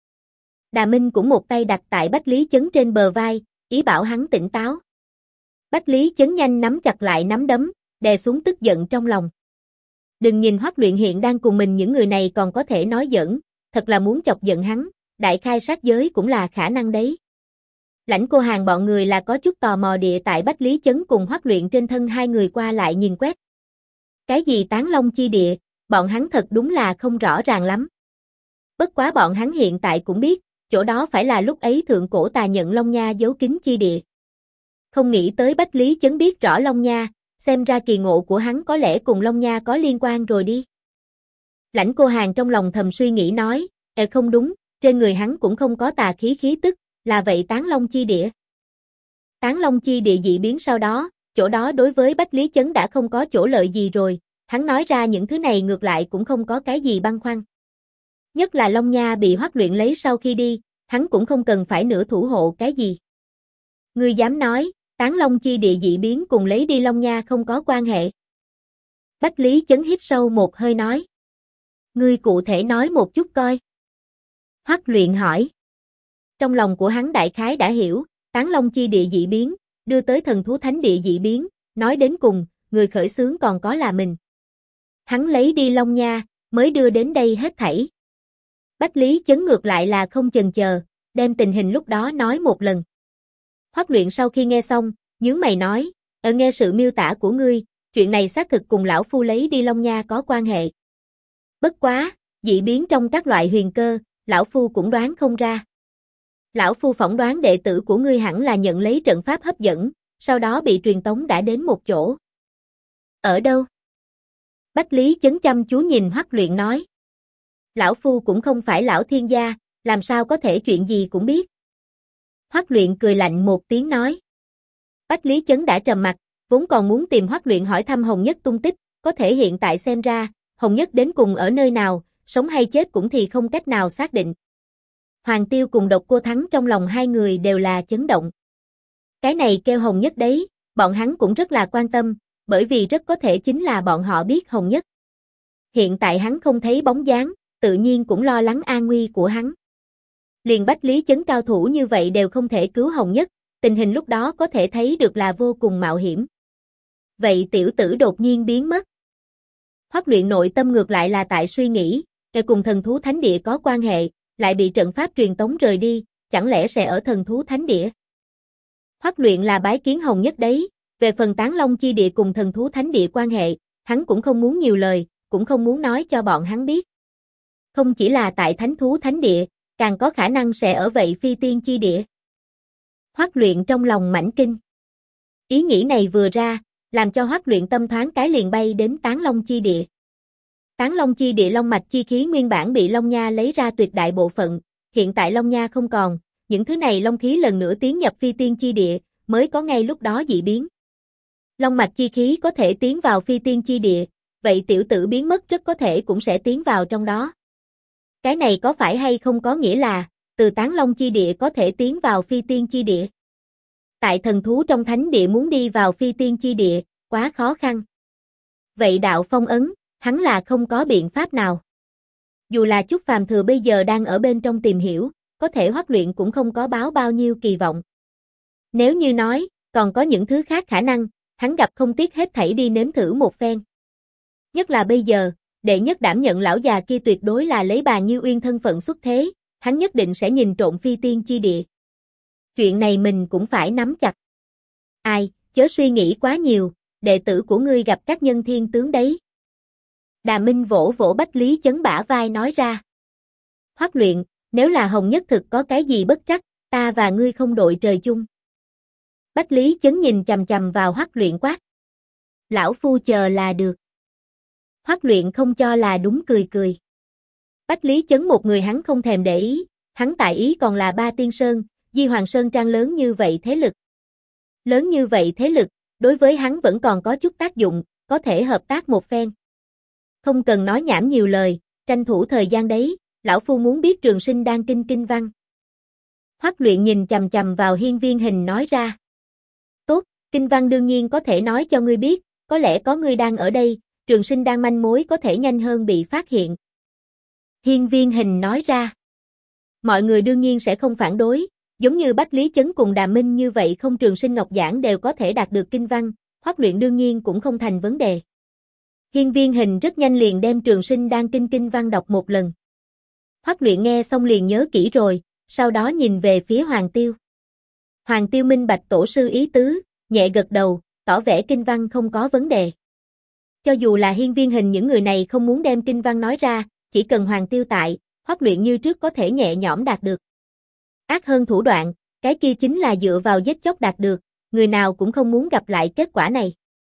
Đà Minh cũng một tay đặt tại Bách Lý Chấn trên bờ vai, ý bảo hắn tỉnh táo. Bách Lý Chấn nhanh nắm chặt lại nắm đấm, đè xuống tức giận trong lòng. Đừng nhìn Hoắc Luyện hiện đang cùng mình những người này còn có thể nói giỡn, thật là muốn chọc giận hắn, đại khai sát giới cũng là khả năng đấy. Lãnh Cô Hàn bọn người là có chút tò mò địa tại Bách Lý Chấn cùng Hoắc Luyện trên thân hai người qua lại nhìn quét. Cái gì Tán Long chi địa, bọn hắn thật đúng là không rõ ràng lắm. Bất quá bọn hắn hiện tại cũng biết, chỗ đó phải là lúc ấy thượng cổ tà nhận Long Nha giấu kín chi địa. Không nghĩ tới Bách Lý Chấn biết rõ Long Nha, xem ra kỳ ngộ của hắn có lẽ cùng Long Nha có liên quan rồi đi. Lãnh Cô Hàn trong lòng thầm suy nghĩ nói, không đúng, trên người hắn cũng không có tà khí khí tức, là vậy Tán Long chi địa. Tán Long chi địa dị biến sau đó, chỗ đó đối với Bách Lý Chấn đã không có chỗ lợi gì rồi, hắn nói ra những thứ này ngược lại cũng không có cái gì băn khoăn. Nhất là Long Nha bị Hoắc Luyện lấy sau khi đi, hắn cũng không cần phải nữa thủ hộ cái gì. Ngươi dám nói, Tán Long chi địa dị biến cùng lấy đi Long Nha không có quan hệ. Bách Lý Chấn hít sâu một hơi nói. Ngươi cụ thể nói một chút coi. Hoắc Luyện hỏi. Trong lòng của hắn đại khái đã hiểu, Tán Long chi địa dị biến, đưa tới thần thú thánh địa dị biến, nói đến cùng, người khởi xướng còn có là mình. Hắn lấy đi Long Nha, mới đưa đến đây hết thảy. Bách Lý Chấn ngược lại là không chần chờ, đem tình hình lúc đó nói một lần. Hoắc Luyện sau khi nghe xong, nhướng mày nói, nghe sự miêu tả của ngươi, chuyện này xác thực cùng lão phu lấy đi Long Nha có quan hệ. Bất quá, dị biến trong các loại huyền cơ, lão phu cũng đoán không ra. Lão phu phỏng đoán đệ tử của ngươi hẳn là nhận lấy trận pháp hấp dẫn, sau đó bị truyền tống đã đến một chỗ. Ở đâu? Bách Lý Chấn chăm chú nhìn Hoắc Luyện nói. Lão phu cũng không phải lão thiên gia, làm sao có thể chuyện gì cũng biết. Hoắc Luyện cười lạnh một tiếng nói. Bách Lý Chấn đã trầm mặt, vốn còn muốn tìm Hoắc Luyện hỏi thăm Hồng Nhất tung tích, có thể hiện tại xem ra, Hồng Nhất đến cùng ở nơi nào, sống hay chết cũng thì không cách nào xác định. Hoàng Tiêu cùng Độc Cô Thắng trong lòng hai người đều là chấn động. Cái này kêu Hồng Nhất đấy, bọn hắn cũng rất là quan tâm, bởi vì rất có thể chính là bọn họ biết Hồng Nhất. Hiện tại hắn không thấy bóng dáng, tự nhiên cũng lo lắng an nguy của hắn. Liền Bách Lý Chấn cao thủ như vậy đều không thể cứu Hồng Nhất, tình hình lúc đó có thể thấy được là vô cùng mạo hiểm. Vậy tiểu tử đột nhiên biến mất. Hoắc Luyện nội tâm ngược lại là tại suy nghĩ, cùng thần thú thánh địa có quan hệ, lại bị trận pháp truyền tống rời đi, chẳng lẽ sẽ ở thần thú thánh địa? Hoắc Luyện là bái kiến Hồng Nhất đấy, về phần Táng Long chi địa cùng thần thú thánh địa quan hệ, hắn cũng không muốn nhiều lời, cũng không muốn nói cho bọn hắn biết. Không chỉ là tại thánh thú thánh địa, càng có khả năng sẽ ở vậy phi tiên chi địa. Hoắc Luyện trong lòng mãnh kinh. Ý nghĩ này vừa ra, làm cho Hoắc Luyện tâm thoáng cái liền bay đến Táng Long chi địa. Táng Long chi địa long mạch chi khí nguyên bản bị Long Nha lấy ra tuyệt đại bộ phận, hiện tại Long Nha không còn, những thứ này long khí lần nữa tiến nhập phi tiên chi địa, mới có ngay lúc đó dị biến. Long mạch chi khí có thể tiến vào phi tiên chi địa, vậy tiểu tử biến mất rất có thể cũng sẽ tiến vào trong đó. Cái này có phải hay không có nghĩa là, từ Táng Long chi địa có thể tiến vào phi tiên chi địa? Tại thần thú trong thánh địa muốn đi vào phi tiên chi địa, quá khó khăn. Vậy đạo phong ấn, hắn là không có biện pháp nào. Dù là Chúc Phàm Thừa bây giờ đang ở bên trong tìm hiểu, có thể Hoắc Luyện cũng không có báo bao nhiêu kỳ vọng. Nếu như nói, còn có những thứ khác khả năng, hắn gặp không tiếc hết thảy đi nếm thử một phen. Nhất là bây giờ, đệ nhất đảm nhận lão già kia tuyệt đối là lấy Bà Như Uyên thân phận xuất thế, hắn nhất định sẽ nhìn trộm phi tiên chi địa. Chuyện này mình cũng phải nắm chặt. Ai, chớ suy nghĩ quá nhiều, đệ tử của ngươi gặp các nhân thiên tướng đấy. Đà Minh vỗ vỗ Bách Lý Chấn bả vai nói ra. Hoắc Luyện, nếu là Hồng Nhất thực có cái gì bất trắc, ta và ngươi không đội trời chung. Bách Lý Chấn nhìn chằm chằm vào Hoắc Luyện quát. Lão phu chờ là được. Hoắc Luyện không cho là đúng cười cười. Bách Lý Chấn một người hắn không thèm để ý, hắn tại ý còn là Ba Tiên Sơn, Di Hoàng Sơn Trang lớn như vậy thế lực. Lớn như vậy thế lực, đối với hắn vẫn còn có chút tác dụng, có thể hợp tác một phen. Không cần nói nhảm nhiều lời, tranh thủ thời gian đấy, lão phu muốn biết Trường Sinh Đan kinh văn. Hoắc Luyện nhìn chằm chằm vào Hiên Viên Hình nói ra. Tốt, kinh văn đương nhiên có thể nói cho ngươi biết, có lẽ có ngươi đang ở đây, Trường Sinh Đan manh mối có thể nhanh hơn bị phát hiện. Hiên Viên Hình nói ra. Mọi người đương nhiên sẽ không phản đối, giống như Bách Lý Chấn cùng Đà Minh như vậy không Trường Sinh Ngọc Giảng đều có thể đạt được kinh văn, Hoắc Luyện đương nhiên cũng không thành vấn đề. Hiên Viên Hình rất nhanh liền đem Trường Sinh Đan kinh văn đọc một lần. Hoắc Luyện nghe xong liền nhớ kỹ rồi, sau đó nhìn về phía Hoàng Tiêu. Hoàng Tiêu minh bạch tổ sư ý tứ, nhẹ gật đầu, tỏ vẻ kinh văn không có vấn đề. Cho dù là Hiên Viên Hình những người này không muốn đem kinh văn nói ra, chỉ cần Hoàng Tiêu tại, Hoắc Luyện như trước có thể nhẹ nhõm đạt được. Ác hơn thủ đoạn, cái kia chính là dựa vào giết chóc đạt được, người nào cũng không muốn gặp lại kết quả này.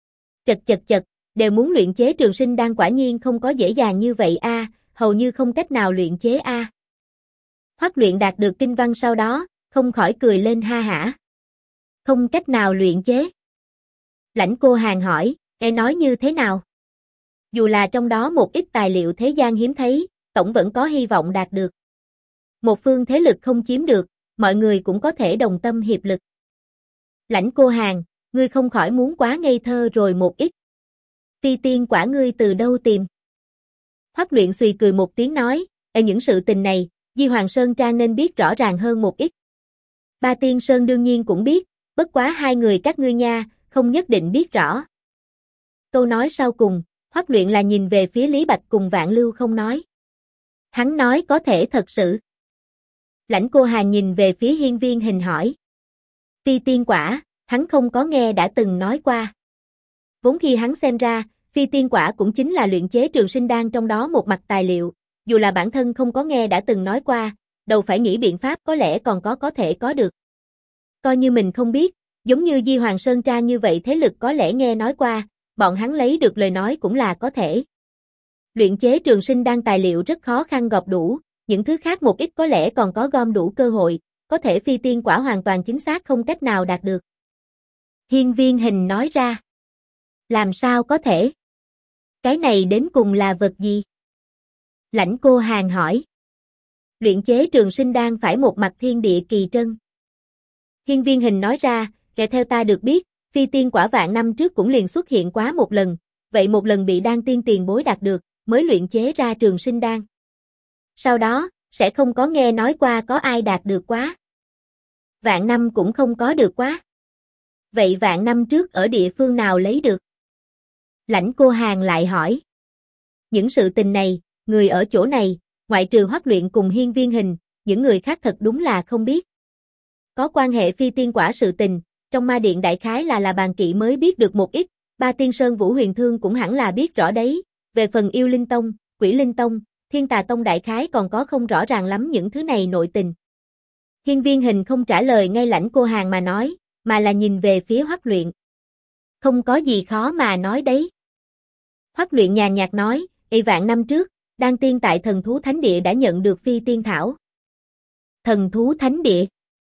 Chật, đều muốn luyện chế Trường Sinh Đan quả nhiên không có dễ dàng như vậy a, hầu như không cách nào luyện chế a. Hoắc Luyện đạt được kinh văn sau đó, không khỏi cười lên ha hả. Không cách nào luyện chế. Lãnh Cô Hàn hỏi, nghe nói như thế nào? Dù là trong đó một ít tài liệu thế gian hiếm thấy, tổng vẫn có hy vọng đạt được. Một phương thế lực không chiếm được, mọi người cũng có thể đồng tâm hiệp lực. Lãnh Cô Hàn, ngươi không khỏi muốn quá ngây thơ rồi một ít. Phi tiên quả ngươi từ đâu tìm? Hoắc Luyện xùy cười một tiếng nói, những sự tình này, Di Hoàng Sơn Trang nên biết rõ ràng hơn một ít. Ba Tiên Sơn đương nhiên cũng biết, bất quá hai người các ngươi nha, không nhất định biết rõ. Câu nói sau cùng, Hoắc Luyện là nhìn về phía Lý Bạch cùng Vạn Lưu không nói. Hắn nói có thể thật sự. Lãnh Cô Hàn nhìn về phía Hiên Viên Hình hỏi. Phi tiên quả, hắn không có nghe đã từng nói qua. Vốn khi hắn xem ra, phi tiên quả cũng chính là luyện chế Trường Sinh Đan trong đó một mặt tài liệu, dù là bản thân không có nghe đã từng nói qua, đầu phải nghĩ biện pháp có lẽ còn có thể có được. Coi như mình không biết, giống như Di Hoàng Sơn Trang như vậy thế lực có lẽ nghe nói qua, bọn hắn lấy được lời nói cũng là có thể. Luyện chế Trường Sinh Đan tài liệu rất khó khăn gọp đủ, những thứ khác một ít có lẽ còn có gom đủ cơ hội, có thể phi tiên quả hoàn toàn chính xác không cách nào đạt được. Hiên Viên Hình nói ra. Làm sao có thể? Cái này đến cùng là vật gì? Lãnh Cô Hàn hỏi. Luyện chế Trường Sinh Đan phải một mặt thiên địa kỳ trân. Hiên Viên Hình nói ra, theo ta được biết, phi tiên quả vạn năm trước cũng liền xuất hiện quá một lần, vậy một lần bị đan tiên tiền bối đạt được, mới luyện chế ra Trường Sinh Đan. Sau đó, sẽ không có nghe nói qua có ai đạt được quá. Vạn năm cũng không có được quá. Vậy vạn năm trước ở địa phương nào lấy được? Lãnh Cô Hàn lại hỏi. Những sự tình này, người ở chỗ này, ngoại trừ Hoắc Luyện cùng Hiên Viên Hình, những người khác thật đúng là không biết. Có quan hệ phi tiên quả sự tình, trong ma điện đại khái là bàn kỵ mới biết được một ít, Ba Tiên Sơn Vũ Huyền Thương cũng hẳn là biết rõ đấy, về phần Yêu Linh Tông, Quỷ Linh Tông, Thiên Tà Tông đại khái còn có không rõ ràng lắm những thứ này nội tình. Hiên Viên Hình không trả lời ngay Lãnh Cô Hàn mà nói, mà là nhìn về phía Hoắc Luyện. Không có gì khó mà nói đấy. Hoắc Luyện nhàn nhạt nói, vạn năm trước, Đan Tiên tại Thần Thú Thánh Địa đã nhận được phi tiên thảo. Thần Thú Thánh Địa.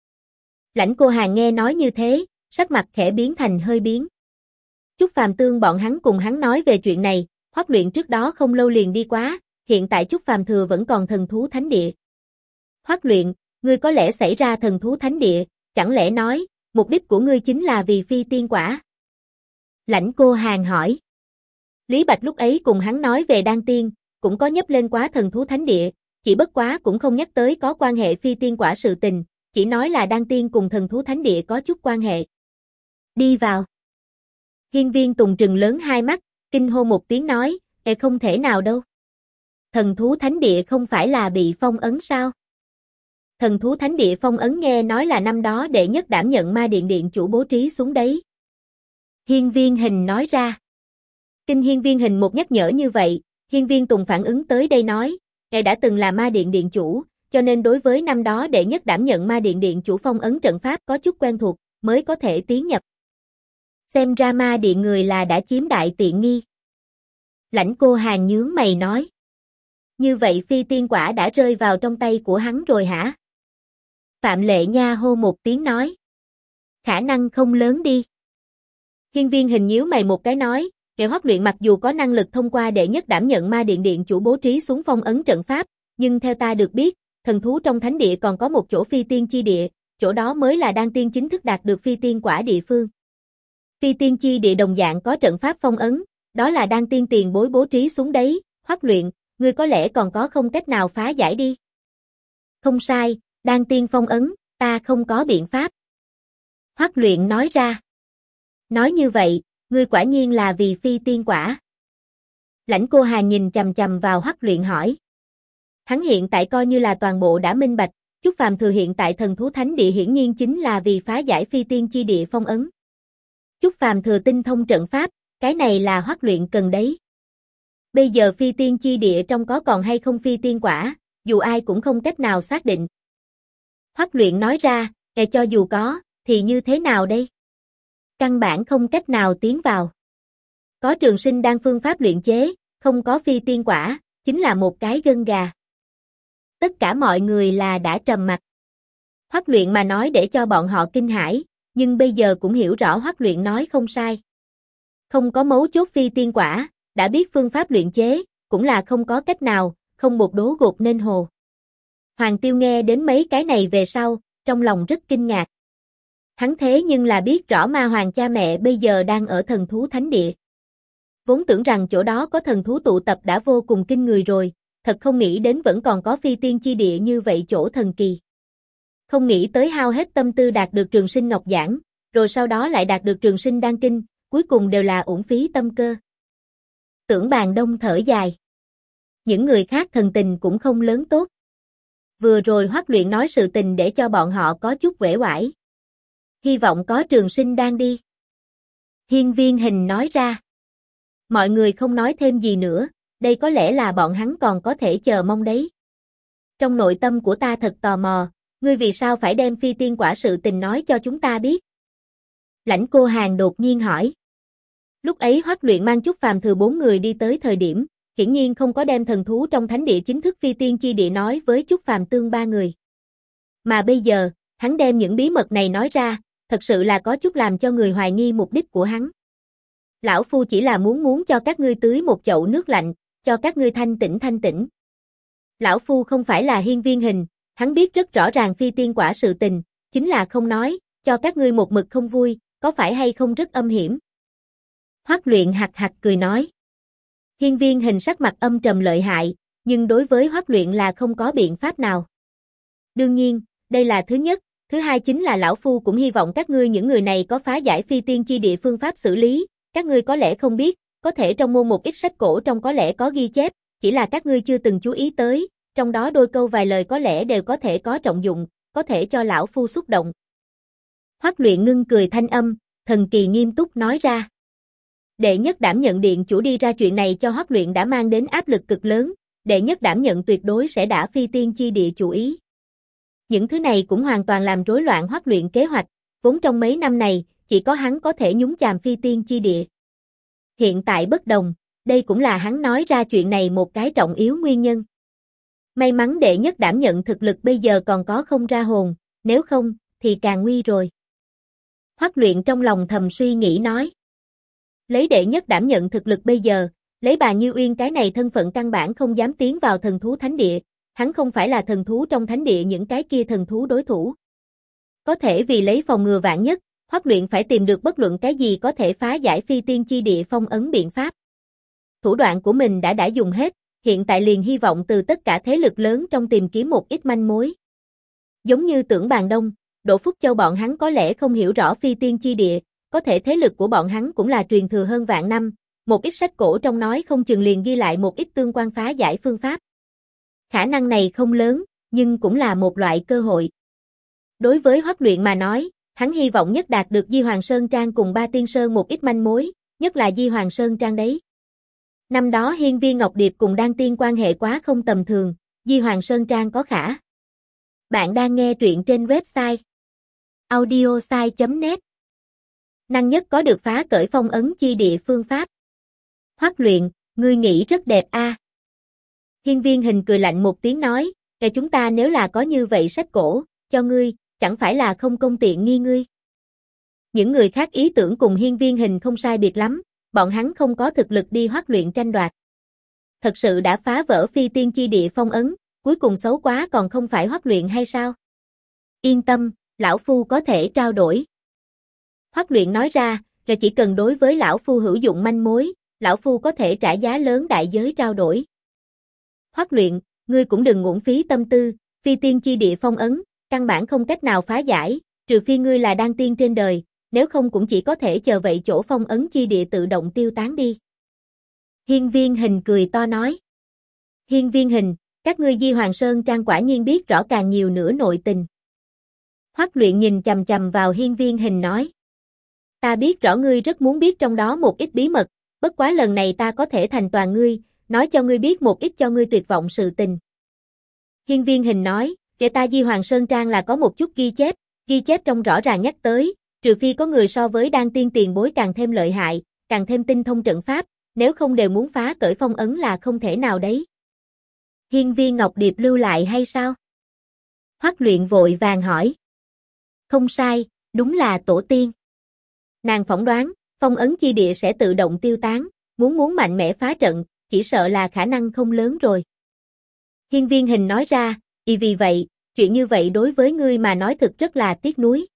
Lãnh Cô Hàn nghe nói như thế, sắc mặt khẽ biến thành hơi biến. Chúc Phàm Tương bọn hắn cùng hắn nói về chuyện này, Hoắc Luyện trước đó không lâu liền đi quá, hiện tại Chúc Phàm Thừa vẫn còn Thần Thú Thánh Địa. Hoắc Luyện, ngươi có lẽ xảy ra Thần Thú Thánh Địa, chẳng lẽ nói, mục đích của ngươi chính là vì phi tiên quả? Lãnh Cô Hàn hỏi. Lý Bạch lúc ấy cùng hắn nói về Đan Tiên, cũng có nhấp lên quá Thần Thú Thánh Địa, chỉ bất quá cũng không nhắc tới có quan hệ phi tiên quả sự tình, chỉ nói là Đan Tiên cùng Thần Thú Thánh Địa có chút quan hệ. Đi vào. Hiên Viên Tùng trừng lớn hai mắt, kinh hô một tiếng nói, không thể nào đâu. Thần Thú Thánh Địa không phải là bị phong ấn sao? Thần Thú Thánh Địa phong ấn nghe nói là năm đó đệ nhất đảm nhận ma điện điện chủ bố trí xuống đấy. Hiên Viên Hình nói ra. Kinh Hiên Viên Hình một nhắc nhở như vậy, Hiên Viên Tùng phản ứng tới đây nói, ngài đã từng là ma điện điện chủ, cho nên đối với năm đó đệ nhất đảm nhận ma điện điện chủ phong ấn trận pháp có chút quen thuộc, mới có thể tiến nhập. Xem ra ma điện người là đã chiếm đại tiện nghi. Lãnh Cô Hàn nhướng mày nói. Như vậy phi tiên quả đã rơi vào trong tay của hắn rồi hả? Phạm Lệ Nha hô một tiếng nói. Khả năng không lớn đi. Hiên Viên Hình nhíu mày một cái nói, Hoắc Luyện mặc dù có năng lực thông qua đệ nhất đảm nhận ma điện điện chủ bố trí xuống phong ấn trận pháp, nhưng theo ta được biết, thần thú trong thánh địa còn có một chỗ phi tiên chi địa, chỗ đó mới là Đan Tiên chính thức đạt được phi tiên quả địa phương. Phi tiên chi địa đồng dạng có trận pháp phong ấn, đó là Đan Tiên tiền bối bố trí xuống đấy, Hoắc Luyện, ngươi có lẽ còn có không cách nào phá giải đi. Không sai, Đan Tiên phong ấn, ta không có biện pháp. Hoắc Luyện nói ra. Nói như vậy, ngươi quả nhiên là vì phi tiên quả. Lãnh Cô Hàn nhìn chằm chằm vào Hoắc Luyện hỏi. Hắn hiện tại coi như là toàn bộ đã minh bạch, Chúc Phàm Thừa hiện tại Thần Thú Thánh Địa hiển nhiên chính là vì phá giải phi tiên chi địa phong ấn. Chúc Phàm Thừa tinh thông trận pháp, cái này là Hoắc Luyện cần đấy. Bây giờ phi tiên chi địa trong có còn hay không phi tiên quả, dù ai cũng không cách nào xác định. Hoắc Luyện nói ra, cho dù có, thì như thế nào đây? Căn bản không cách nào tiến vào. Có Trường Sinh đan phương pháp luyện chế, không có phi tiên quả, chính là một cái gân gà. Tất cả mọi người là đã trầm mặc. Hoắc Luyện mà nói để cho bọn họ kinh hãi, nhưng bây giờ cũng hiểu rõ Hoắc Luyện nói không sai. Không có mấu chốt phi tiên quả, đã biết phương pháp luyện chế, cũng là không có cách nào, không bột đố gột nên hồ. Hoàng Tiêu nghe đến mấy cái này về sau, trong lòng rất kinh ngạc. Hắn thế nhưng là biết rõ ma hoàng cha mẹ bây giờ đang ở Thần Thú Thánh Địa. Vốn tưởng rằng chỗ đó có thần thú tụ tập đã vô cùng kinh người rồi, thật không nghĩ đến vẫn còn có phi tiên chi địa như vậy chỗ thần kỳ. Không nghĩ tới hao hết tâm tư đạt được Trường Sinh Ngọc Giảng, rồi sau đó lại đạt được Trường Sinh Đan Kinh, cuối cùng đều là uổng phí tâm cơ. Tưởng Bàn Đông thở dài. Những người khác thần tình cũng không lớn tốt. Vừa rồi Hoắc Luyện nói sự tình để cho bọn họ có chút uể oải. Hy vọng có Trường Sinh Đan đi. Hiên Viên Hình nói ra. Mọi người không nói thêm gì nữa, đây có lẽ là bọn hắn còn có thể chờ mong đấy. Trong nội tâm của ta thật tò mò, ngươi vì sao phải đem phi tiên quả sự tình nói cho chúng ta biết? Lãnh Cô Hàn đột nhiên hỏi. Lúc ấy Hoắc Luyện mang Chúc Phàm Thừa 4 người đi tới thời điểm, hiển nhiên không có đem thần thú trong thánh địa chính thức phi tiên chi địa nói với Chúc Phàm Tương 3 người. Mà bây giờ, hắn đem những bí mật này nói ra, thật sự là có chút làm cho người hoài nghi mục đích của hắn. Lão Phu chỉ là muốn cho các ngươi tưới một chậu nước lạnh, cho các ngươi thanh tĩnh. Lão Phu không phải là Hiên Viên Hình, hắn biết rất rõ ràng phi tiên quả sự tình, chính là không nói, cho các ngươi một mực không vui, có phải hay không rất âm hiểm? Hoắc Luyện hạc hạc cười nói. Hiên Viên Hình sắc mặt âm trầm lợi hại, nhưng đối với Hoắc Luyện là không có biện pháp nào. Đương nhiên, đây là thứ nhất, thứ hai chính là lão Phu cũng hy vọng các ngươi những người này có phá giải phi tiên chi địa phương pháp xử lý, các ngươi có lẽ không biết, có thể trong môn một ít sách cổ trong có lẽ có ghi chép, chỉ là các ngươi chưa từng chú ý tới, trong đó đôi câu vài lời có lẽ đều có thể có trọng dụng, có thể cho lão phu xúc động. Hoắc Luyện ngưng cười thanh âm, thần kỳ nghiêm túc nói ra. Đệ nhất đảm nhận điện chủ đi ra chuyện này cho Hoắc Luyện đã mang đến áp lực cực lớn, đệ nhất đảm nhận tuyệt đối sẽ đả phi tiên chi địa chủ ý. Những thứ này cũng hoàn toàn làm rối loạn Hoắc Luyện kế hoạch, vốn trong mấy năm này, chỉ có hắn có thể nhúng chàm phi tiên chi địa. Hiện tại bất đồng, đây cũng là hắn nói ra chuyện này một cái trọng yếu nguyên nhân. May mắn đệ nhất đảm nhận thực lực bây giờ còn có không ra hồn, nếu không, thì càng nguy rồi. Hoắc Luyện trong lòng thầm suy nghĩ nói. Lấy đệ nhất đảm nhận thực lực bây giờ, lấy bà Như Uyên cái này thân phận căn bản không dám tiến vào thần thú thánh địa, hắn không phải là thần thú trong thánh địa những cái kia thần thú đối thủ. Có thể vì lấy phòng ngừa vạn nhất, Hoắc Luyện phải tìm được bất luận cái gì có thể phá giải phi tiên chi địa phong ấn biện pháp. Thủ đoạn của mình đã dùng hết, hiện tại liền hy vọng từ tất cả thế lực lớn trong tìm kiếm một ít manh mối. Giống như Tưởng Bàn Đông, Đỗ Phúc Châu bọn hắn có lẽ không hiểu rõ phi tiên chi địa, có thể thế lực của bọn hắn cũng là truyền thừa hơn vạn năm, một ít sách cổ trong nói không chừng liền ghi lại một ít tương quan phá giải phương pháp. Khả năng này không lớn, nhưng cũng là một loại cơ hội. Đối với Hoắc Luyện mà nói, hắn hy vọng nhất đạt được Di Hoàng Sơn Trang cùng Ba Tiên Sơn một ít manh mối, nhất là Di Hoàng Sơn Trang đấy. Năm đó Hiên Viên Ngọc Điệp cùng Đan Tiên quan hệ quá không tầm thường, Di Hoàng Sơn Trang có khả. Bạn đang nghe truyện trên website audiosai.net. Năng nhất có được phá cởi phong ấn chi địa phương pháp. Hoắc Luyện, ngươi nghĩ rất đẹp a. Hiên Viên Hình cười lạnh một tiếng nói, chúng ta nếu là có như vậy sách cổ, cho ngươi, chẳng phải là không công tiện nghi ngươi. Những người khác ý tưởng cùng Hiên Viên Hình không sai biệt lắm, bọn hắn không có thực lực đi Hoắc Luyện tranh đoạt. Thật sự đã phá vỡ phi tiên chi địa phong ấn, cuối cùng xấu quá còn không phải Hoắc Luyện hay sao? Yên tâm, lão phu có thể trao đổi. Hoắc Luyện nói ra, là chỉ cần đối với lão phu hữu dụng manh mối, lão phu có thể trả giá lớn đại giới trao đổi. Hoắc Luyện, ngươi cũng đừng uổng phí tâm tư, phi tiên chi địa phong ấn, căn bản không cách nào phá giải, trừ phi ngươi là đan tiên trên đời, nếu không cũng chỉ có thể chờ vậy chỗ phong ấn chi địa tự động tiêu tán đi. Hiên Viên Hình cười to nói. Hiên Viên Hình, các ngươi Di Hoàng Sơn Trang quả nhiên biết rõ càng nhiều nữa nội tình. Hoắc Luyện nhìn chằm chằm vào Hiên Viên Hình nói. Ta biết rõ ngươi rất muốn biết trong đó một ít bí mật, bất quá lần này ta có thể thành toàn ngươi, nói cho ngươi biết một ít cho ngươi tuyệt vọng sự tình. Hiên Viên Hình nói, kể ta Di Hoàng Sơn Trang là có một chút ghi chép trong rõ ràng nhắc tới, trừ phi có người so với đan tiên tiền bối càng thêm lợi hại, càng thêm tinh thông trận pháp, nếu không đều muốn phá cởi phong ấn là không thể nào đấy. Hiên Viên Ngọc Điệp lưu lại hay sao? Hoắc Luyện vội vàng hỏi. Không sai, đúng là tổ tiên. Nàng phỏng đoán, phong ấn chi địa sẽ tự động tiêu tán, muốn mạnh mẽ phá trận, chỉ sợ là khả năng không lớn rồi. Hiên Viên Hình nói ra, vì vậy, chuyện như vậy đối với ngươi mà nói thực rất là tiếc nuối.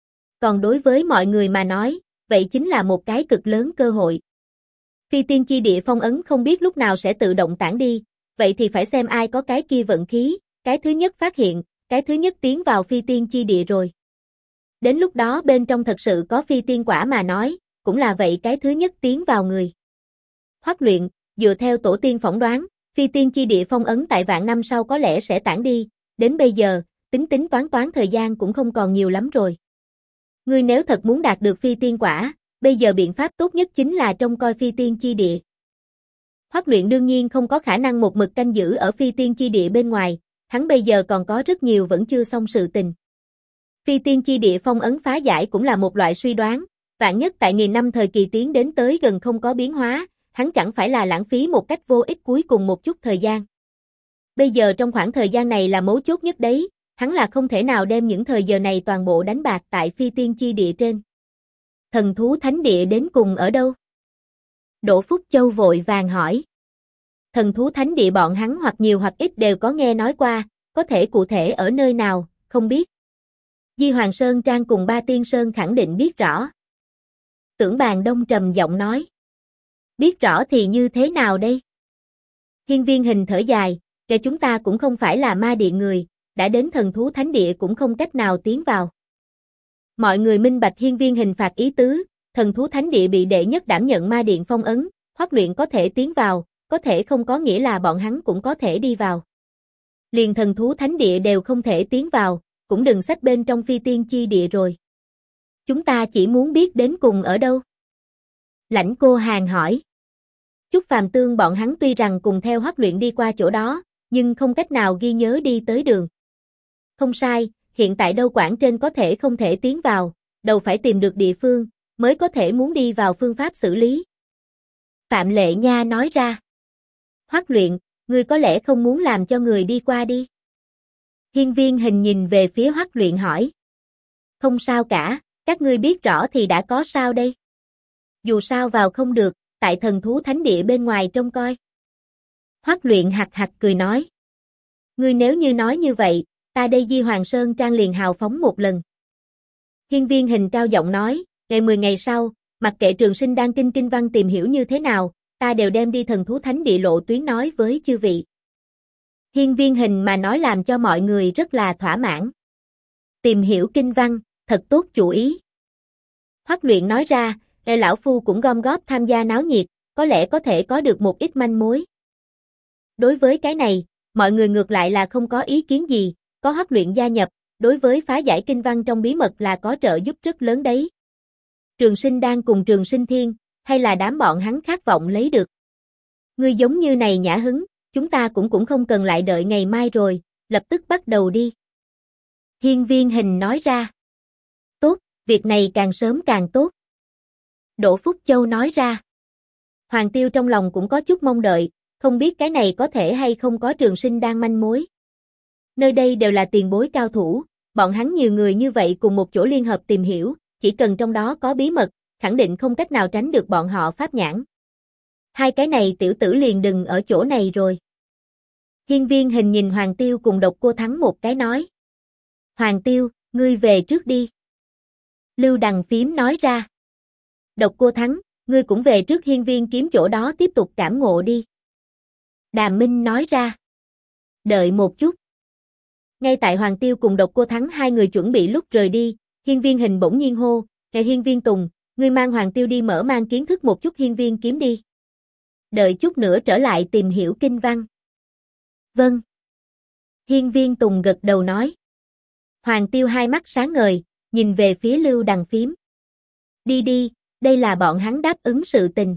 Còn đối với mọi người mà nói, vậy chính là một cái cực lớn cơ hội. Phi tiên chi địa phong ấn không biết lúc nào sẽ tự động tản đi, vậy thì phải xem ai có cái kia vận khí, cái thứ nhất phát hiện, cái thứ nhất tiến vào phi tiên chi địa rồi. Đến lúc đó bên trong thật sự có phi tiên quả mà nói, cũng là vậy cái thứ nhất tiến vào người. Hoắc Luyện, dựa theo tổ tiên phỏng đoán, phi tiên chi địa phong ấn tại vạn năm sau có lẽ sẽ tản đi, đến bây giờ, tính toán thời gian cũng không còn nhiều lắm rồi. Ngươi nếu thật muốn đạt được phi tiên quả, bây giờ biện pháp tốt nhất chính là trông coi phi tiên chi địa. Hoắc Luyện đương nhiên không có khả năng một mực canh giữ ở phi tiên chi địa bên ngoài, hắn bây giờ còn có rất nhiều vẫn chưa xong sự tình. Phi tiên chi địa phong ấn phá giải cũng là một loại suy đoán, vạn nhất tại nghìn năm thời kỳ tiến đến tới gần không có biến hóa, hắn chẳng phải là lãng phí một cách vô ích cuối cùng một chút thời gian. Bây giờ trong khoảng thời gian này là mấu chốt nhất đấy, hắn là không thể nào đem những thời giờ này toàn bộ đánh bạc tại phi tiên chi địa trên. Thần thú thánh địa đến cùng ở đâu? Đỗ Phúc Châu vội vàng hỏi. Thần thú thánh địa bọn hắn hoặc nhiều hoặc ít đều có nghe nói qua, có thể cụ thể ở nơi nào, không biết. Di Hoàng Sơn Trang cùng Ba Tiên Sơn khẳng định biết rõ. Tưởng Bàn Đông trầm giọng nói. Biết rõ thì như thế nào đây? Hiên Viên Hình thở dài, kể chúng ta cũng không phải là ma địa người, đã đến thần thú thánh địa cũng không cách nào tiến vào. Mọi người minh bạch Hiên Viên Hình phạt ý tứ, thần thú thánh địa bị đệ nhất đảm nhận ma điện phong ấn, Hoắc Luyện có thể tiến vào, có thể không có nghĩa là bọn hắn cũng có thể đi vào. Liền thần thú thánh địa đều không thể tiến vào, cũng đừng xách bên trong phi tiên chi địa rồi. Chúng ta chỉ muốn biết đến cùng ở đâu. Lãnh Cô Hàn hỏi. Chúc Phàm Tương bọn hắn tuy rằng cùng theo Hoắc Luyện đi qua chỗ đó, nhưng không cách nào ghi nhớ đi tới đường. Không sai, hiện tại đâu quản trên có thể không thể tiến vào, đầu phải tìm được địa phương, mới có thể muốn đi vào phương pháp xử lý. Phạm Lệ Nha nói ra. Hoắc Luyện, ngươi có lẽ không muốn làm cho người đi qua đi. Hiên Viên Hình nhìn về phía Hoắc Luyện hỏi. Không sao cả, các ngươi biết rõ thì đã có sao đây. Dù sao vào không được, tại thần thú thánh địa bên ngoài trông coi. Hoắc Luyện hạc hạc cười nói. Ngươi nếu như nói như vậy, ta đây Di Hoàng Sơn Trang liền hào phóng một lần. Hiên Viên Hình cao giọng nói, ngày 10 ngày sau, mặc kệ Trường Sinh đang kinh văn tìm hiểu như thế nào, ta đều đem đi thần thú thánh địa lộ tuyến nói với chư vị. Hiên Viên Hình mà nói làm cho mọi người rất là thỏa mãn. Tìm hiểu kinh văn, thật tốt chủ ý. Hoắc Luyện nói ra, lão phu cũng gom góp tham gia náo nhiệt, có lẽ có thể có được một ít manh mối. Đối với cái này, mọi người ngược lại là không có ý kiến gì, có Hoắc Luyện gia nhập, đối với phá giải kinh văn trong bí mật là có trợ giúp rất lớn đấy. Trường Sinh đang cùng Trường Sinh Thiên, hay là đám bọn hắn khát vọng lấy được. Ngươi giống như này nhã hứng, chúng ta cũng không cần lại đợi ngày mai rồi, lập tức bắt đầu đi. Hiên Viên Hình nói ra. Tốt, việc này càng sớm càng tốt. Đỗ Phúc Châu nói ra. Hoàng Tiêu trong lòng cũng có chút mong đợi, không biết cái này có thể hay không có Trường Sinh đang manh mối. Nơi đây đều là tiền bối cao thủ, bọn hắn nhiều người như vậy cùng một chỗ liên hợp tìm hiểu, chỉ cần trong đó có bí mật, khẳng định không cách nào tránh được bọn họ pháp nhãn. Hai cái này tiểu tử liền đừng ở chỗ này rồi. Hiên Viên Hình nhìn Hoàng Tiêu cùng Độc Cô Thắng một cái nói. Hoàng Tiêu, ngươi về trước đi. Lưu Đằng Phím nói ra. Độc Cô Thắng, ngươi cũng về trước Hiên Viên kiếm chỗ đó tiếp tục cảm ngộ đi. Đàm Minh nói ra. Đợi một chút. Ngay tại Hoàng Tiêu cùng Độc Cô Thắng hai người chuẩn bị lúc rời đi, Hiên Viên Hình bỗng nhiên hô, Hiên Viên Tùng, ngươi mang Hoàng Tiêu đi mở mang kiến thức một chút Hiên Viên kiếm đi. Đợi chút nữa trở lại tìm hiểu kinh văn. Vâng. Hiên Viên Tùng gật đầu nói. Hoàng Tiêu hai mắt sáng ngời, nhìn về phía Lưu Đằng Phím. Đi đi, đây là bọn hắn đáp ứng sự tình.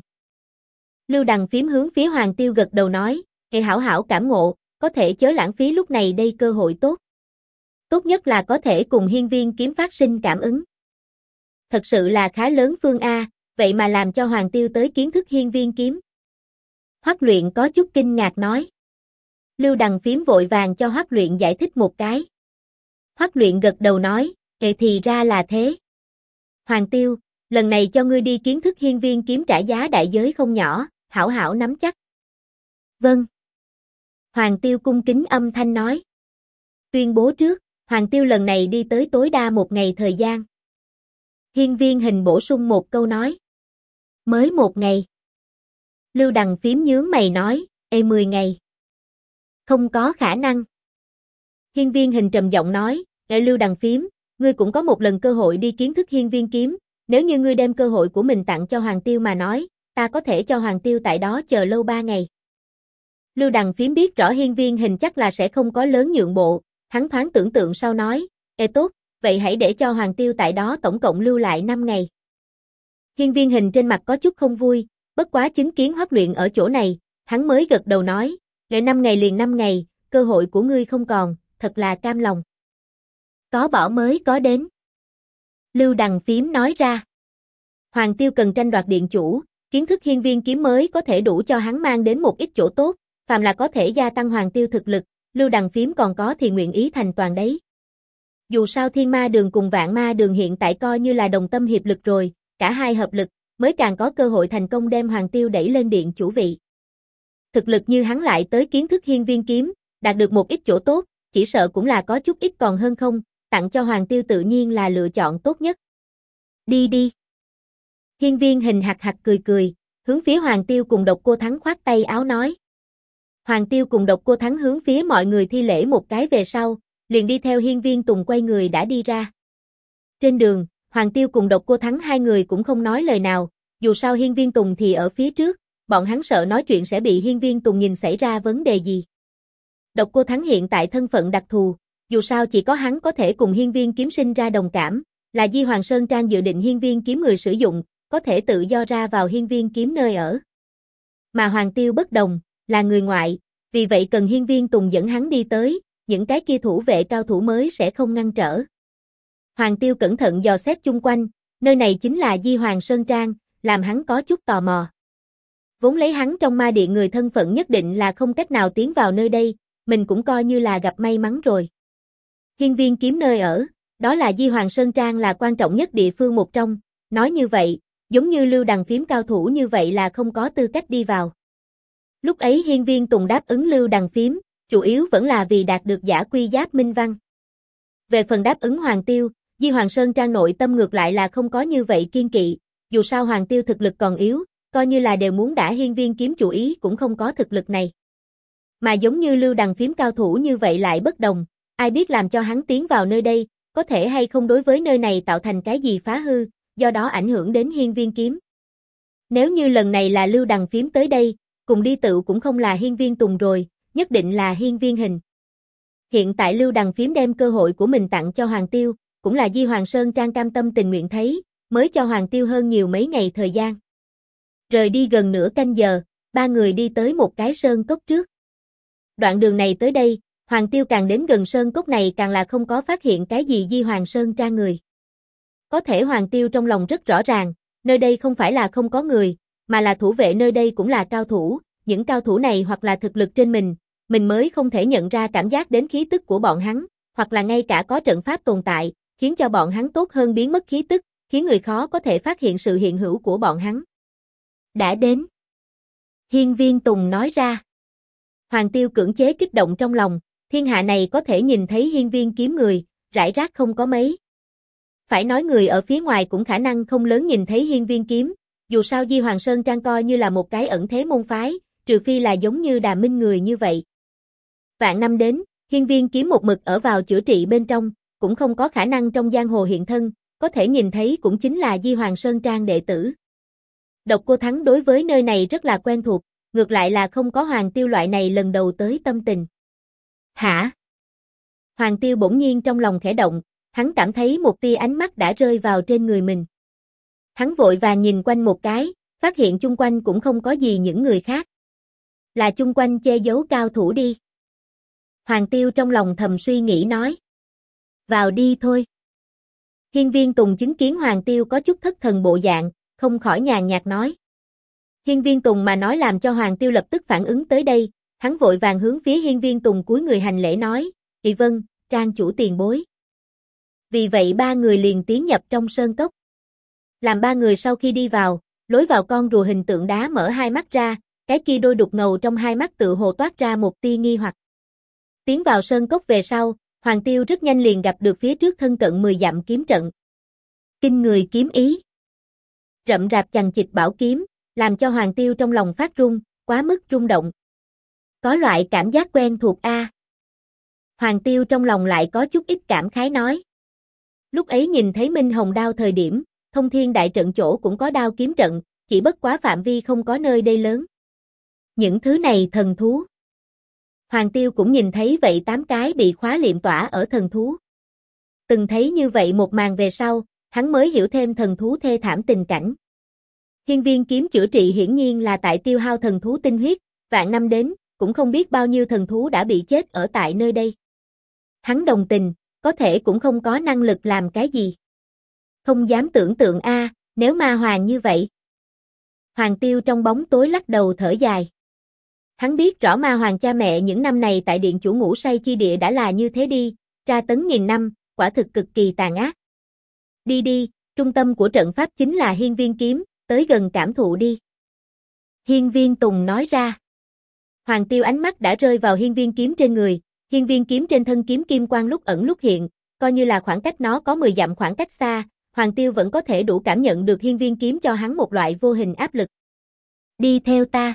Lưu Đằng Phím hướng phía Hoàng Tiêu gật đầu nói, hảo hảo cảm ngộ, có thể chớ lãng phí lúc này đây cơ hội tốt. Tốt nhất là có thể cùng Hiên Viên kiếm phát sinh cảm ứng. Thật sự là khá lớn phương A, vậy mà làm cho Hoàng Tiêu tới kiến thức Hiên Viên kiếm. Hoắc Luyện có chút kinh ngạc nói. Lưu Đằng Phím vội vàng cho Hoắc Luyện giải thích một cái. Hoắc Luyện gật đầu nói, thì ra là thế. Hoàng Tiêu, lần này cho ngươi đi kiến thức Hiên Viên kiếm trả giá đại giới không nhỏ, hảo hảo nắm chắc. Vâng. Hoàng Tiêu cung kính âm thanh nói. Tuyên bố trước, Hoàng Tiêu lần này đi tới tối đa một ngày thời gian. Hiên Viên Hình bổ sung một câu nói. Mới một ngày. Lưu Đằng Phím nhướng mày nói, 10 ngày. Không có khả năng. Hiên Viên Hình trầm giọng nói, Lưu Đằng Phím, ngươi cũng có một lần cơ hội đi kiến thức Hiên Viên kiếm, nếu như ngươi đem cơ hội của mình tặng cho Hoàng Tiêu mà nói, ta có thể cho Hoàng Tiêu tại đó chờ lâu 3 ngày. Lưu Đằng Phím biết rõ Hiên Viên Hình chắc là sẽ không có lớn nhượng bộ, hắn thoáng tưởng tượng sau nói, tốt, vậy hãy để cho Hoàng Tiêu tại đó tổng cộng lưu lại 5 ngày. Hiên Viên Hình trên mặt có chút không vui, bất quá chứng kiến Hoắc Luyện ở chỗ này, hắn mới gật đầu nói, 5 ngày liền 5 ngày, cơ hội của ngươi không còn, thật là cam lòng. Có bỏ mới có đến. Lưu Đằng Phím nói ra. Hoàng Tiêu cần tranh đoạt điện chủ, kiến thức Hiên Viên kiếm mới có thể đủ cho hắn mang đến một ít chỗ tốt, phàm là có thể gia tăng Hoàng Tiêu thực lực, Lưu Đằng Phím còn có thì nguyện ý thành toàn đấy. Dù sao Thiên Ma Đường cùng Vạn Ma Đường hiện tại coi như là đồng tâm hiệp lực rồi, cả hai hợp lực, mới càng có cơ hội thành công đem Hoàng Tiêu đẩy lên điện chủ vị. Thực lực như hắn lại tới kiến thức Hiên Viên kiếm, đạt được một ít chỗ tốt, chỉ sợ cũng là có chút ít còn hơn không, tặng cho Hoàng Tiêu tự nhiên là lựa chọn tốt nhất. Đi đi. Hiên Viên Hình hạc hạc cười cười, hướng phía Hoàng Tiêu cùng Độc Cô Thắng khoát tay áo nói. Hoàng Tiêu cùng Độc Cô Thắng hướng phía mọi người thi lễ một cái về sau, liền đi theo Hiên Viên Tùng quay người đã đi ra. Trên đường, Hoàng Tiêu cùng Độc Cô Thắng hai người cũng không nói lời nào, dù sao Hiên Viên Tùng thì ở phía trước, bọn hắn sợ nói chuyện sẽ bị Hiên Viên Tùng nhìn xảy ra vấn đề gì. Độc Cô Thắng hiện tại thân phận đặc thù, dù sao chỉ có hắn có thể cùng hiên viên kiếm sinh ra đồng cảm, là Di Hoàng Sơn Trang dự định hiên viên kiếm người sử dụng, có thể tự do ra vào hiên viên kiếm nơi ở. Mà Hoàng Tiêu bất đồng, là người ngoại, vì vậy cần hiên viên Tùng dẫn hắn đi tới, những cái kia thủ vệ cao thủ mới sẽ không ngăn trở. Hoàng Tiêu cẩn thận dò xét chung quanh, nơi này chính là Di Hoàng Sơn Trang, làm hắn có chút tò mò. Vốn lấy hắn trong ma điện người thân phận nhất định là không cách nào tiến vào nơi đây, mình cũng coi như là gặp may mắn rồi. Hiên viên kiếm nơi ở, đó là Di Hoàng Sơn Trang là quan trọng nhất địa phương một trong, nói như vậy, giống như Lưu Đằng Phím cao thủ như vậy là không có tư cách đi vào. Lúc ấy hiên viên Tùng đáp ứng Lưu Đằng Phím, chủ yếu vẫn là vì đạt được giả quy giáp minh văn. Về phần đáp ứng Hoàng Tiêu, Di Hoàng Sơn Trang nội tâm ngược lại là không có như vậy kiên kỵ, dù sao Hoàng Tiêu thực lực còn yếu, coi như là đều muốn đả hiên viên kiếm chủ ý cũng không có thực lực này. Mà giống như Lưu Đằng Phím cao thủ như vậy lại bất đồng, ai biết làm cho hắn tiến vào nơi đây, có thể hay không đối với nơi này tạo thành cái gì phá hư, do đó ảnh hưởng đến hiên viên kiếm. Nếu như lần này là Lưu Đằng Phím tới đây, cùng đi tựu cũng không là hiên viên Tùng rồi, nhất định là hiên viên Hình. Hiện tại Lưu Đằng Phím đem cơ hội của mình tặng cho Hoàng Tiêu, cũng là Di Hoàng Sơn Trang cam tâm tình nguyện thấy, mới cho Hoàng Tiêu hơn nhiều mấy ngày thời gian. Rời đi gần nửa canh giờ, ba người đi tới một cái sơn cốc trước. Đoạn đường này tới đây, Hoàng Tiêu càng đến gần sơn cốc này càng là không có phát hiện cái gì Di Hoàng Sơn Trang người. Có thể Hoàng Tiêu trong lòng rất rõ ràng, nơi đây không phải là không có người, mà là thủ vệ nơi đây cũng là cao thủ, những cao thủ này hoặc là thực lực trên mình mới không thể nhận ra cảm giác đến khí tức của bọn hắn, hoặc là ngay cả có trận pháp tồn tại, khiến cho bọn hắn tốt hơn biến mất khí tức, khiến người khó có thể phát hiện sự hiện hữu của bọn hắn. Đã đến. Hiên viên Tùng nói ra. Hoàng Tiêu cưỡng chế kích động trong lòng, thiên hạ này có thể nhìn thấy hiên viên kiếm người, rải rác không có mấy. Phải nói người ở phía ngoài cũng khả năng không lớn nhìn thấy hiên viên kiếm, dù sao Di Hoàng Sơn Trang coi như là một cái ẩn thế môn phái, trừ phi là giống như Đà Minh người như vậy. Vạn năm đến, hiên viên kiếm một mực ở vào chữa trị bên trong, cũng không có khả năng trong giang hồ hiện thân, có thể nhìn thấy cũng chính là Di Hoàng Sơn Trang đệ tử. Độc Cô Thắng đối với nơi này rất là quen thuộc, ngược lại là không có Hoàng Tiêu loại này lần đầu tới tâm tình. Hả? Hoàng Tiêu bỗng nhiên trong lòng khẽ động, hắn cảm thấy một tia ánh mắt đã rơi vào trên người mình. Hắn vội vàng nhìn quanh một cái, phát hiện chung quanh cũng không có gì những người khác. Là chung quanh che giấu cao thủ đi. Hoàng Tiêu trong lòng thầm suy nghĩ nói. Vào đi thôi. Hiên viên Tùng chứng kiến Hoàng Tiêu có chút thất thần bộ dạng, không khỏi nhàn nhạt nói. Hiên viên Tùng mà nói làm cho Hoàng Tiêu lập tức phản ứng tới đây, hắn vội vàng hướng phía hiên viên Tùng cúi người hành lễ nói, Ị vâng, trang chủ tiền bối. Vì vậy ba người liền tiến nhập trong sơn cốc. Làm ba người sau khi đi vào, lối vào con rùa hình tượng đá mở hai mắt ra, cái kia đôi đục ngầu trong hai mắt tự hồ toát ra một tia nghi hoặc. Tiến vào sơn cốc về sau, Hoàng Tiêu rất nhanh liền gặp được phía trước thân cận 10 dặm kiếm trận. Kinh người kiếm ý. Rậm rạp chằng chịt bảo kiếm, làm cho Hoàng Tiêu trong lòng phát run, quá mức rung động. Có loại cảm giác quen thuộc a. Hoàng Tiêu trong lòng lại có chút ít cảm khái nói. Lúc ấy nhìn thấy Minh Hồng đao thời điểm, Thông Thiên đại trận chỗ cũng có đao kiếm trận, chỉ bất quá phạm vi không có nơi đây lớn. Những thứ này thần thú. Hoàng Tiêu cũng nhìn thấy vậy 8 cái bị khóa liệm tỏa ở thần thú. Từng thấy như vậy một màn về sau, hắn mới hiểu thêm thần thú thê thảm tình cảnh. Hiên viên kiếm chữa trị hiển nhiên là tại tiêu hao thần thú tinh huyết, vạn năm đến, cũng không biết bao nhiêu thần thú đã bị chết ở tại nơi đây. Hắn đồng tình, có thể cũng không có năng lực làm cái gì. Không dám tưởng tượng a, nếu ma hoàng như vậy. Hoàng Tiêu trong bóng tối lắc đầu thở dài. Hắn biết rõ ma hoàng cha mẹ những năm này tại điện chủ ngủ say chi địa đã là như thế đi, tra tấn nghìn năm, quả thực cực kỳ tàn ác. Đi đi, trung tâm của trận pháp chính là hiên viên kiếm, tới gần cảm thụ đi. Hiên viên Tùng nói ra. Hoàng Tiêu ánh mắt đã rơi vào hiên viên kiếm trên người, hiên viên kiếm trên thân kiếm kim quang lúc ẩn lúc hiện, coi như là khoảng cách nó có 10 dặm khoảng cách xa, Hoàng Tiêu vẫn có thể đủ cảm nhận được hiên viên kiếm cho hắn một loại vô hình áp lực. Đi theo ta.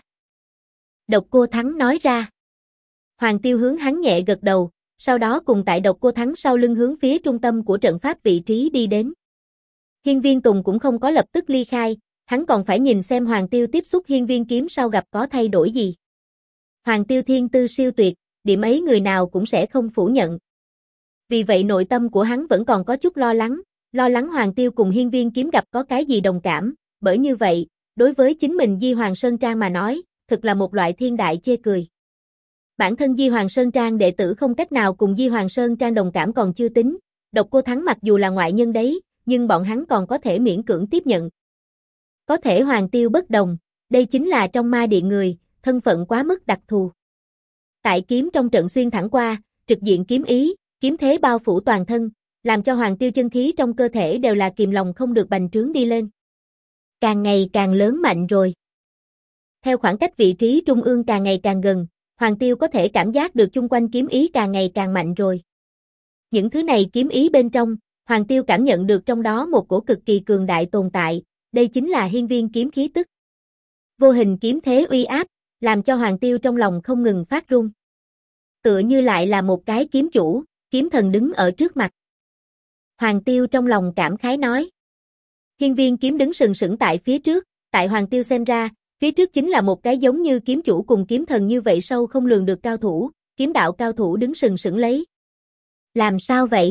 Độc Cô Thắng nói ra. Hoàng Tiêu hướng hắn nhẹ gật đầu, sau đó cùng tại Độc Cô Thắng sau lưng hướng phía trung tâm của trận pháp vị trí đi đến. Hiên viên Tùng cũng không có lập tức ly khai, hắn còn phải nhìn xem Hoàng Tiêu tiếp xúc hiên viên kiếm sau gặp có thay đổi gì. Hoàng Tiêu thiên tư siêu tuyệt, điểm ấy người nào cũng sẽ không phủ nhận. Vì vậy nội tâm của hắn vẫn còn có chút lo lắng Hoàng Tiêu cùng Hiên Viên Kiếm gặp có cái gì đồng cảm, bởi như vậy, đối với chính mình Di Hoàng Sơn Trang mà nói, thực là một loại thiên đại chê cười. Bản thân Di Hoàng Sơn Trang đệ tử không cách nào cùng Di Hoàng Sơn Trang đồng cảm còn chưa tính, Độc Cô Thắng mặc dù là ngoại nhân đấy, nhưng bọn hắn còn có thể miễn cưỡng tiếp nhận. Có thể Hoàng Tiêu bất đồng, đây chính là trong ma điện người, thân phận quá mức đặc thù. Tại kiếm trong trận xuyên thẳng qua, trực diện kiếm ý, kiếm thế bao phủ toàn thân, làm cho Hoàng Tiêu chân khí trong cơ thể đều là kìm lòng không được bành trướng đi lên. Càng ngày càng lớn mạnh rồi. Theo khoảng cách vị trí trung ương càng ngày càng gần, Hoàng Tiêu có thể cảm giác được chung quanh kiếm ý càng ngày càng mạnh rồi. Những thứ này kiếm ý bên trong, Hoàng Tiêu cảm nhận được trong đó một cổ cực kỳ cường đại tồn tại, đây chính là hiên viên kiếm khí tức. Vô hình kiếm thế uy áp, làm cho Hoàng Tiêu trong lòng không ngừng phát run. Tựa như lại là một cái kiếm chủ, kiếm thần đứng ở trước mặt. Hoàng Tiêu trong lòng cảm khái nói. Hiên viên kiếm đứng sừng sững tại phía trước, tại Hoàng Tiêu xem ra, phía trước chính là một cái giống như kiếm chủ cùng kiếm thần như vậy sâu không lường được cao thủ, kiếm đạo cao thủ đứng sừng sững lấy. Làm sao vậy?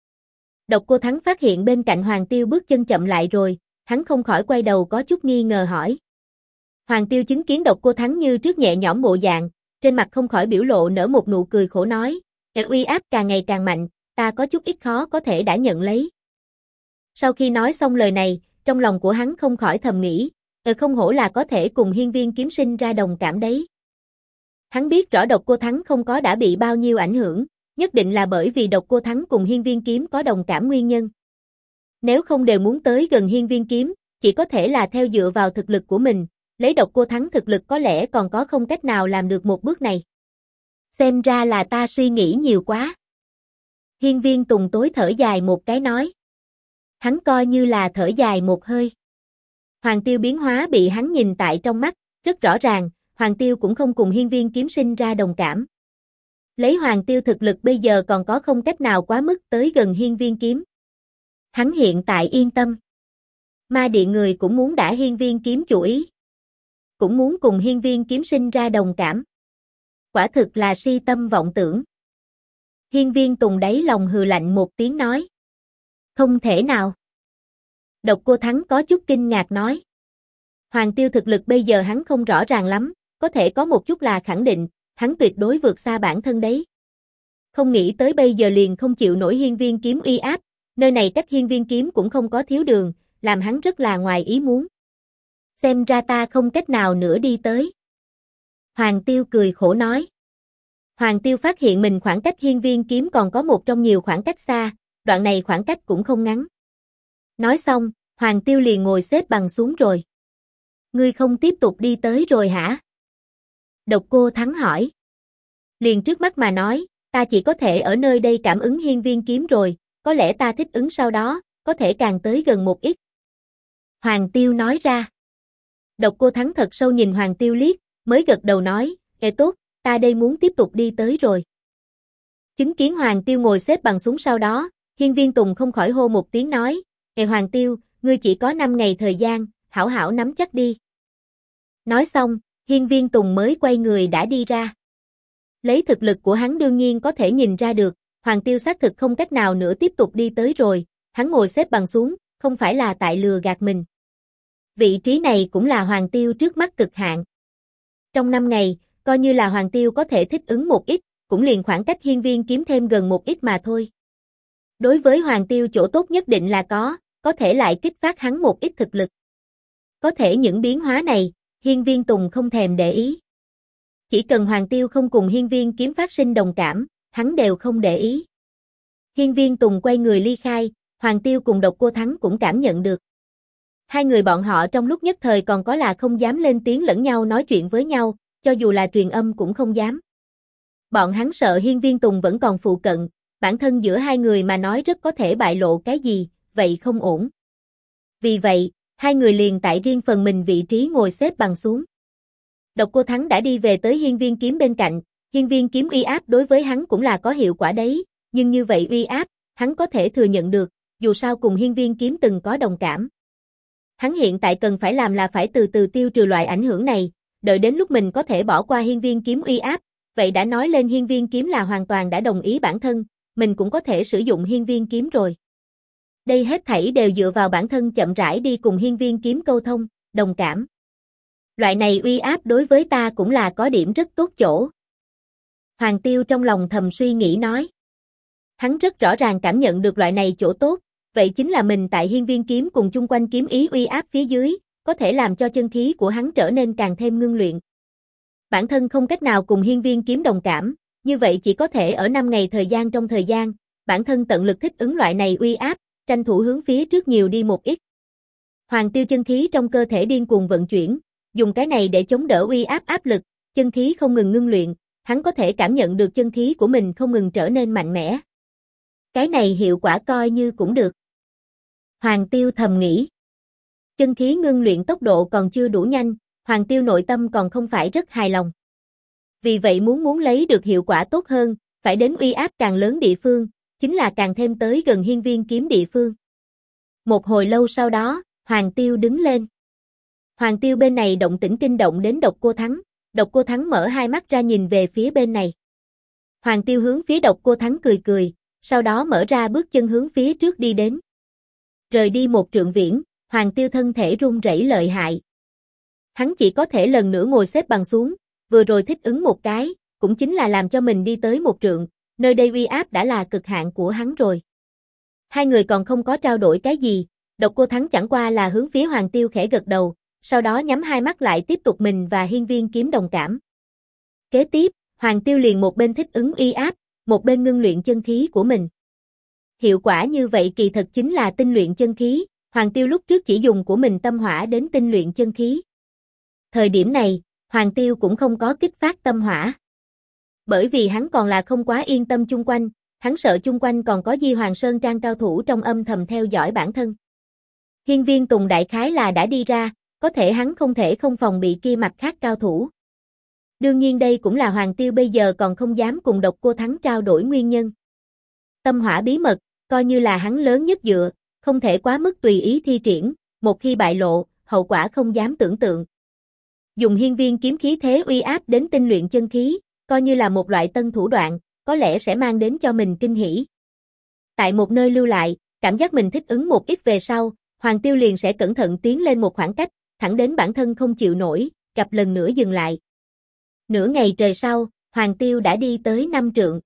Độc Cô Thắng phát hiện bên cạnh Hoàng Tiêu bước chân chậm lại rồi, hắn không khỏi quay đầu có chút nghi ngờ hỏi. Hoàng Tiêu chứng kiến Độc Cô Thắng như trước nhẹ nhõm bộ dạng, trên mặt không khỏi biểu lộ nở một nụ cười khổ nói, uy áp càng ngày càng mạnh, ta có chút ít khó có thể đã nhận lấy. Sau khi nói xong lời này, trong lòng của hắn không khỏi thầm nghĩ, không hổ là có thể cùng hiên viên kiếm sinh ra đồng cảm đấy. Hắn biết rõ Độc Cô Thắng không có đã bị bao nhiêu ảnh hưởng, nhất định là bởi vì Độc Cô Thắng cùng hiên viên kiếm có đồng cảm nguyên nhân. Nếu không đều muốn tới gần hiên viên kiếm, chỉ có thể là theo dựa vào thực lực của mình, lấy Độc Cô Thắng thực lực có lẽ còn có không cách nào làm được một bước này. Xem ra là ta suy nghĩ nhiều quá. Hiên viên Tùng tối thở dài một cái nói. Hắn coi như là thở dài một hơi. Hoàng Tiêu biến hóa bị hắn nhìn tại trong mắt, rất rõ ràng, Hoàng Tiêu cũng không cùng hiên viên kiếm sinh ra đồng cảm. Lấy Hoàng Tiêu thực lực bây giờ còn có không cách nào quá mức tới gần hiên viên kiếm. Hắn hiện tại yên tâm. Ma điện người cũng muốn đả hiên viên kiếm chủ ý. Cũng muốn cùng hiên viên kiếm sinh ra đồng cảm. Quả thực là si tâm vọng tưởng. Hiên viên Tùng đáy lòng hừ lạnh một tiếng nói. Không thể nào. Độc Cô Thắng có chút kinh ngạc nói. Hoàng Tiêu thực lực bây giờ hắn không rõ ràng lắm, có thể có một chút là khẳng định, hắn tuyệt đối vượt xa bản thân đấy. Không nghĩ tới bây giờ liền không chịu nổi hiên viên kiếm uy áp, nơi này cách hiên viên kiếm cũng không có thiếu đường, làm hắn rất là ngoài ý muốn. Xem ra ta không cách nào nữa đi tới. Hoàng Tiêu cười khổ nói. Hoàng Tiêu phát hiện mình khoảng cách hiên viên kiếm còn có một trong nhiều khoảng cách xa, đoạn này khoảng cách cũng không ngắn. Nói xong, Hoàng Tiêu liền ngồi xếp bằng xuống rồi. Ngươi không tiếp tục đi tới rồi hả? Độc Cô Thắng hỏi. Liền trước mắt mà nói, ta chỉ có thể ở nơi đây cảm ứng hiên viên kiếm rồi, có lẽ ta thích ứng sau đó, có thể càng tới gần một ít. Hoàng Tiêu nói ra. Độc Cô Thắng thật sâu nhìn Hoàng Tiêu liếc, mới gật đầu nói, tốt, ta đây muốn tiếp tục đi tới rồi. Chứng kiến Hoàng Tiêu ngồi xếp bằng xuống sau đó, hiên viên Tùng không khỏi hô một tiếng nói, Hoàng Tiêu, ngươi chỉ có 5 ngày thời gian, hảo hảo nắm chắc đi. Nói xong, hiên viên Tùng mới quay người đã đi ra. Lấy thực lực của hắn đương nhiên có thể nhìn ra được, Hoàng Tiêu xác thực không cách nào nữa tiếp tục đi tới rồi, hắn ngồi xếp bằng xuống, không phải là tại lừa gạt mình. Vị trí này cũng là Hoàng Tiêu trước mắt cực hạn. Trong 5 ngày, coi như là Hoàng Tiêu có thể thích ứng một ít, cũng liền khoảng cách hiên viên kiếm thêm gần một ít mà thôi. Đối với Hoàng Tiêu chỗ tốt nhất định là có thể lại kích phát hắn một ít thực lực. Có thể những biến hóa này, hiên viên Tùng không thèm để ý. Chỉ cần Hoàng Tiêu không cùng hiên viên kiếm phát sinh đồng cảm, hắn đều không để ý. Hiên viên Tùng quay người ly khai, Hoàng Tiêu cùng Độc Cô Thắng cũng cảm nhận được. Hai người bọn họ trong lúc nhất thời còn có là không dám lên tiếng lẫn nhau nói chuyện với nhau, cho dù là truyền âm cũng không dám. Bọn hắn sợ hiên viên Tùng vẫn còn phụ cận, bản thân giữa hai người mà nói rất có thể bại lộ cái gì, vậy không ổn. Vì vậy, hai người liền tại riêng phần mình vị trí ngồi xếp bằng xuống. Độc Cô Thắng đã đi về tới hiên viên kiếm bên cạnh, hiên viên kiếm uy áp đối với hắn cũng là có hiệu quả đấy, nhưng như vậy uy áp, hắn có thể thừa nhận được, dù sao cùng hiên viên kiếm từng có đồng cảm. Hắn hiện tại cần phải làm là phải từ từ tiêu trừ loại ảnh hưởng này, đợi đến lúc mình có thể bỏ qua hiên viên kiếm uy áp, vậy đã nói lên hiên viên kiếm là hoàn toàn đã đồng ý bản thân, mình cũng có thể sử dụng hiên viên kiếm rồi. Đây hết thảy đều dựa vào bản thân chậm rãi đi cùng hiên viên kiếm câu thông, đồng cảm. Loại này uy áp đối với ta cũng là có điểm rất tốt chỗ. Hoàng Tiêu trong lòng thầm suy nghĩ nói. Hắn rất rõ ràng cảm nhận được loại này chỗ tốt, vậy chính là mình tại hiên viên kiếm cùng chung quanh kiếm ý uy áp phía dưới, có thể làm cho chân khí của hắn trở nên càng thêm ngưng luyện. Bản thân không cách nào cùng hiên viên kiếm đồng cảm, như vậy chỉ có thể ở 5 ngày thời gian trong thời gian, bản thân tận lực thích ứng loại này uy áp, tranh thủ hướng phía trước nhiều đi một ít. Hoàng Tiêu chân khí trong cơ thể điên cuồng vận chuyển, dùng cái này để chống đỡ uy áp áp lực, chân khí không ngừng ngưng luyện, hắn có thể cảm nhận được chân khí của mình không ngừng trở nên mạnh mẽ. Cái này hiệu quả coi như cũng được. Hoàng Tiêu thầm nghĩ. Chân khí ngưng luyện tốc độ còn chưa đủ nhanh, Hoàng Tiêu nội tâm còn không phải rất hài lòng. Vì vậy muốn lấy được hiệu quả tốt hơn, phải đến uy áp càng lớn địa phương, chính là càng thêm tới gần hiên viên kiếm địa phương. Một hồi lâu sau đó, Hoàng Tiêu đứng lên. Hoàng Tiêu bên này động tĩnh kinh động đến Độc Cô Thắng, Độc Cô Thắng mở hai mắt ra nhìn về phía bên này. Hoàng Tiêu hướng phía Độc Cô Thắng cười cười, sau đó mở ra bước chân hướng phía trước đi đến. Rời đi một trượng viễn, Hoàng Tiêu thân thể run rẩy lợi hại. Hắn chỉ có thể lần nữa ngồi xếp bằng xuống, vừa rồi thích ứng một cái, cũng chính là làm cho mình đi tới một trượng, nơi đây uy áp đã là cực hạn của hắn rồi. Hai người còn không có trao đổi cái gì, Độc Cô Thắng chẳng qua là hướng phía Hoàng Tiêu khẽ gật đầu, sau đó nhắm hai mắt lại tiếp tục mình và hiên viên kiếm đồng cảm. Kế tiếp, Hoàng Tiêu liền một bên thích ứng uy áp, một bên ngưng luyện chân khí của mình. Hiệu quả như vậy kỳ thật chính là tinh luyện chân khí, Hoàng Tiêu lúc trước chỉ dùng của mình tâm hỏa đến tinh luyện chân khí. Thời điểm này, Hoàng Tiêu cũng không có kích phát tâm hỏa. Bởi vì hắn còn là không quá yên tâm chung quanh, hắn sợ chung quanh còn có Di Hoàng Sơn Trang cao thủ trong âm thầm theo dõi bản thân. Hiên viên Tùng đại khái là đã đi ra, có thể hắn không thể không phòng bị kia mặt khác cao thủ. Đương nhiên đây cũng là Hoàng Tiêu bây giờ còn không dám cùng Độc Cô Thắng trao đổi nguyên nhân. Tâm hỏa bí mật, coi như là hắn lớn nhất dựa, không thể quá mức tùy ý thi triển, một khi bại lộ, hậu quả không dám tưởng tượng. Dùng hiên viên kiếm khí thế uy áp đến tinh luyện chân khí, coi như là một loại tân thủ đoạn, có lẽ sẽ mang đến cho mình kinh hỉ. Tại một nơi lưu lại, cảm giác mình thích ứng một ít về sau, Hoàng Tiêu liền sẽ cẩn thận tiến lên một khoảng cách, thẳng đến bản thân không chịu nổi, gặp lần nữa dừng lại. Nửa ngày trời sau, Hoàng Tiêu đã đi tới 5 trượng.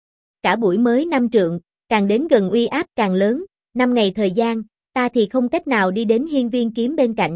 Cả buổi mới 5 trượng, càng đến gần uy áp càng lớn, 5 ngày thời gian, ta thì không cách nào đi đến hiên viên kiếm bên cạnh.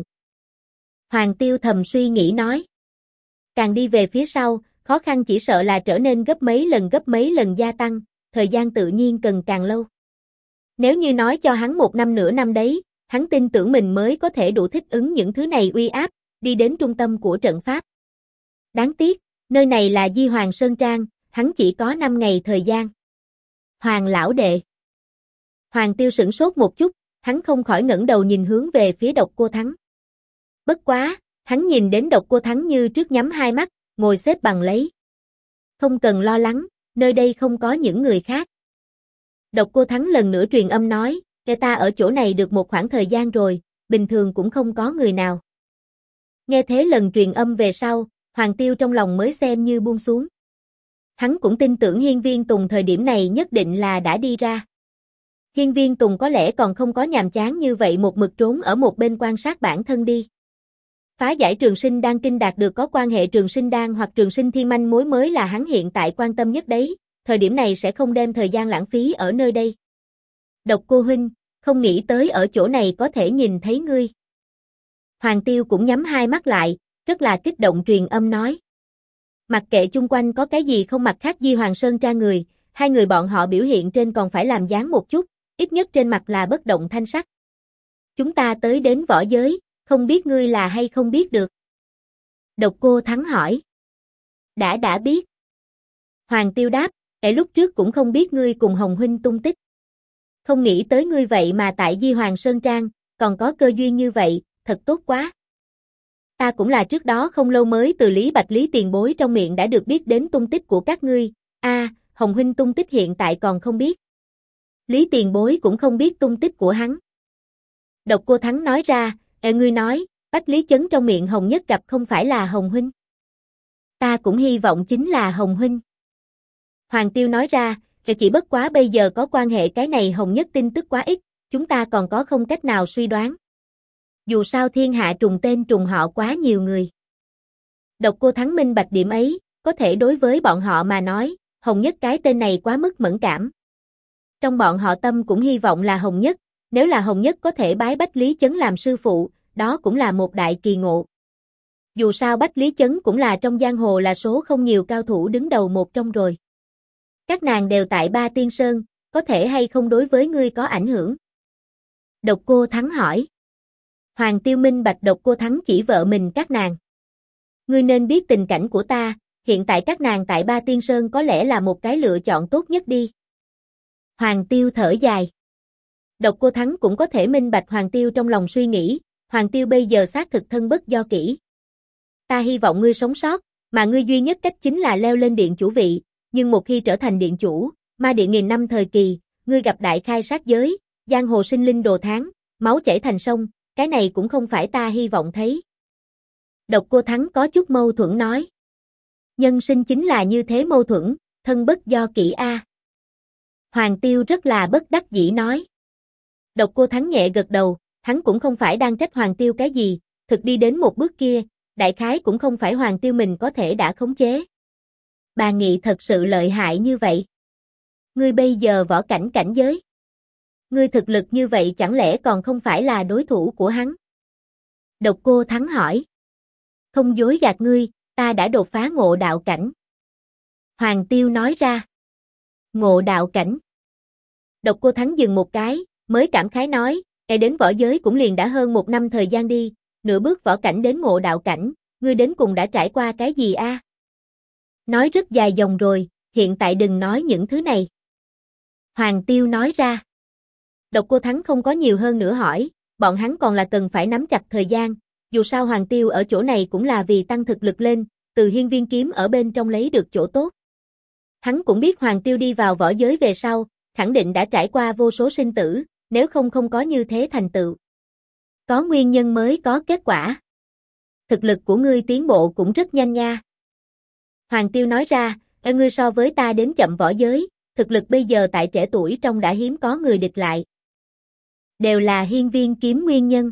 Hoàng Tiêu thầm suy nghĩ nói. Càng đi về phía sau, khó khăn chỉ sợ là trở nên gấp mấy lần gia tăng, thời gian tự nhiên cần càng lâu. Nếu như nói cho hắn 1 năm nửa năm đấy, hắn tin tưởng mình mới có thể đủ thích ứng những thứ này uy áp, đi đến trung tâm của trận pháp. Đáng tiếc, nơi này là Di Hoàng Sơn Trang, hắn chỉ có 5 ngày thời gian. Hoàng lão đệ. Hoàng Tiêu sửng sốt một chút, hắn không khỏi ngẩng đầu nhìn hướng về phía Độc Cô Thắng. Bất quá, hắn nhìn đến Độc Cô Thắng như trước nhắm hai mắt, ngồi xếp bằng lấy. Không cần lo lắng, nơi đây không có những người khác. Độc Cô Thắng lần nữa truyền âm nói, ta ở chỗ này được một khoảng thời gian rồi, bình thường cũng không có người nào. Nghe thế lần truyền âm về sau, Hoàng Tiêu trong lòng mới xem như buông xuống. Hắn cũng tin tưởng hiên viên Tùng thời điểm này nhất định là đã đi ra. Hiên viên Tùng có lẽ còn không có nhàm chán như vậy một mực trốn ở một bên quan sát bản thân đi. Phá giải trường sinh đan kinh đạt được có quan hệ trường sinh đan hoặc trường sinh thiên manh mối mới là hắn hiện tại quan tâm nhất đấy, thời điểm này sẽ không đem thời gian lãng phí ở nơi đây. Độc Cô huynh, không nghĩ tới ở chỗ này có thể nhìn thấy ngươi. Hoàng Tiêu cũng nhắm hai mắt lại, rất là kích động truyền âm nói. Mặc kệ chung quanh có cái gì không mặt khác Di Hoàng Sơn Trang người, hai người bọn họ biểu hiện trên còn phải làm dáng một chút, ít nhất trên mặt là bất động thanh sắc. Chúng ta tới đến võ giới, không biết ngươi là hay không biết được. Độc Cô Thắng hỏi. Đã biết. Hoàng Tiêu đáp, lúc trước cũng không biết ngươi cùng Hồng huynh tung tích. Không nghĩ tới ngươi vậy mà tại Di Hoàng Sơn Trang, còn có cơ duyên như vậy, thật tốt quá. Ta cũng là trước đó không lâu mới từ Lý Bạch Lý tiền bối trong miệng đã được biết đến tung tích của các ngươi. Hồng huynh tung tích hiện tại còn không biết. Lý tiền bối cũng không biết tung tích của hắn. Độc Cô Thắng nói ra, ngươi nói, Bách Lý Chấn trong miệng Hồng Nhất gặp không phải là Hồng huynh. Ta cũng hy vọng chính là Hồng huynh. Hoàng Tiêu nói ra, chỉ bất quá bây giờ có quan hệ cái này Hồng Nhất tin tức quá ít, chúng ta còn có không cách nào suy đoán. Dù sao thiên hạ trùng tên trùng họ quá nhiều người. Độc Cô Thắng minh bạch điểm ấy, có thể đối với bọn họ mà nói, Hồng Nhất cái tên này quá mức mẫn cảm. Trong bọn họ tâm cũng hy vọng là Hồng Nhất, nếu là Hồng Nhất có thể bái Bách Lý Chấn làm sư phụ, đó cũng là một đại kỳ ngộ. Dù sao Bách Lý Chấn cũng là trong giang hồ là số không nhiều cao thủ đứng đầu một trong rồi. Các nàng đều tại Ba Tiên Sơn, có thể hay không đối với ngươi có ảnh hưởng? Độc Cô Thắng hỏi. Hoàng Tiêu minh bạch Độc Cô Thắng chỉ vợ mình các nàng. Ngươi nên biết tình cảnh của ta, hiện tại các nàng tại Ba Tiên Sơn có lẽ là một cái lựa chọn tốt nhất đi. Hoàng Tiêu thở dài. Độc Cô Thắng cũng có thể minh bạch Hoàng Tiêu trong lòng suy nghĩ, Hoàng Tiêu bây giờ xác thực thân bất do kỷ. Ta hy vọng ngươi sống sót, mà ngươi duy nhất cách chính là leo lên điện chủ vị, nhưng một khi trở thành điện chủ, ma điện nghìn năm thời kỳ, ngươi gặp đại khai sát giới, giang hồ sinh linh đồ tháng, máu chảy thành sông, cái này cũng không phải ta hy vọng thấy. Độc Cô Thắng có chút mâu thuẫn nói. Nhân sinh chính là như thế mâu thuẫn, thân bất do kỷ a. Hoàng Tiêu rất là bất đắc dĩ nói. Độc Cô Thắng nhẹ gật đầu, hắn cũng không phải đang trách Hoàng Tiêu cái gì, thực đi đến một bước kia, đại khái cũng không phải Hoàng Tiêu mình có thể đã khống chế. Bà Nghị thật sự lợi hại như vậy. Ngươi bây giờ võ cảnh cảnh giới. Ngươi thực lực như vậy chẳng lẽ còn không phải là đối thủ của hắn? Độc Cô Thắng hỏi. Không dối gạt ngươi, ta đã đột phá ngộ đạo cảnh. Hoàng Tiêu nói ra. Ngộ đạo cảnh. Độc Cô Thắng dừng một cái, mới cảm khái nói, đến võ giới cũng liền đã hơn 1 năm thời gian đi, nửa bước võ cảnh đến ngộ đạo cảnh, ngươi đến cùng đã trải qua cái gì a? Nói rất dài dòng rồi, hiện tại đừng nói những thứ này. Hoàng Tiêu nói ra. Độc Cô Thắng không có nhiều hơn nữa hỏi, bọn hắn còn là cần phải nắm chặt thời gian, dù sao Hoàng Tiêu ở chỗ này cũng là vì tăng thực lực lên, từ Hiên Viên kiếm ở bên trong lấy được chỗ tốt. Hắn cũng biết Hoàng Tiêu đi vào võ giới về sau, khẳng định đã trải qua vô số sinh tử, nếu không có như thế thành tựu. Có nguyên nhân mới có kết quả. Thực lực của ngươi tiến bộ cũng rất nhanh nha. Hoàng Tiêu nói ra, ngươi so với ta đến chậm võ giới, thực lực bây giờ tại trẻ tuổi trong đã hiếm có người địch lại. Đều là Hiên Viên kiếm nguyên nhân.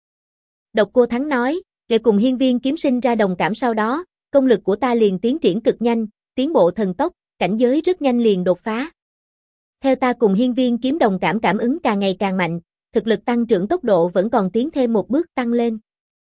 Độc Cô Thắng nói, để cùng Hiên Viên kiếm sinh ra đồng cảm sau đó, công lực của ta liền tiến triển cực nhanh, tiến bộ thần tốc, cảnh giới rất nhanh liền đột phá. Theo ta cùng Hiên Viên kiếm đồng cảm cảm ứng càng ngày càng mạnh, thực lực tăng trưởng tốc độ vẫn còn tiến thêm một bước tăng lên.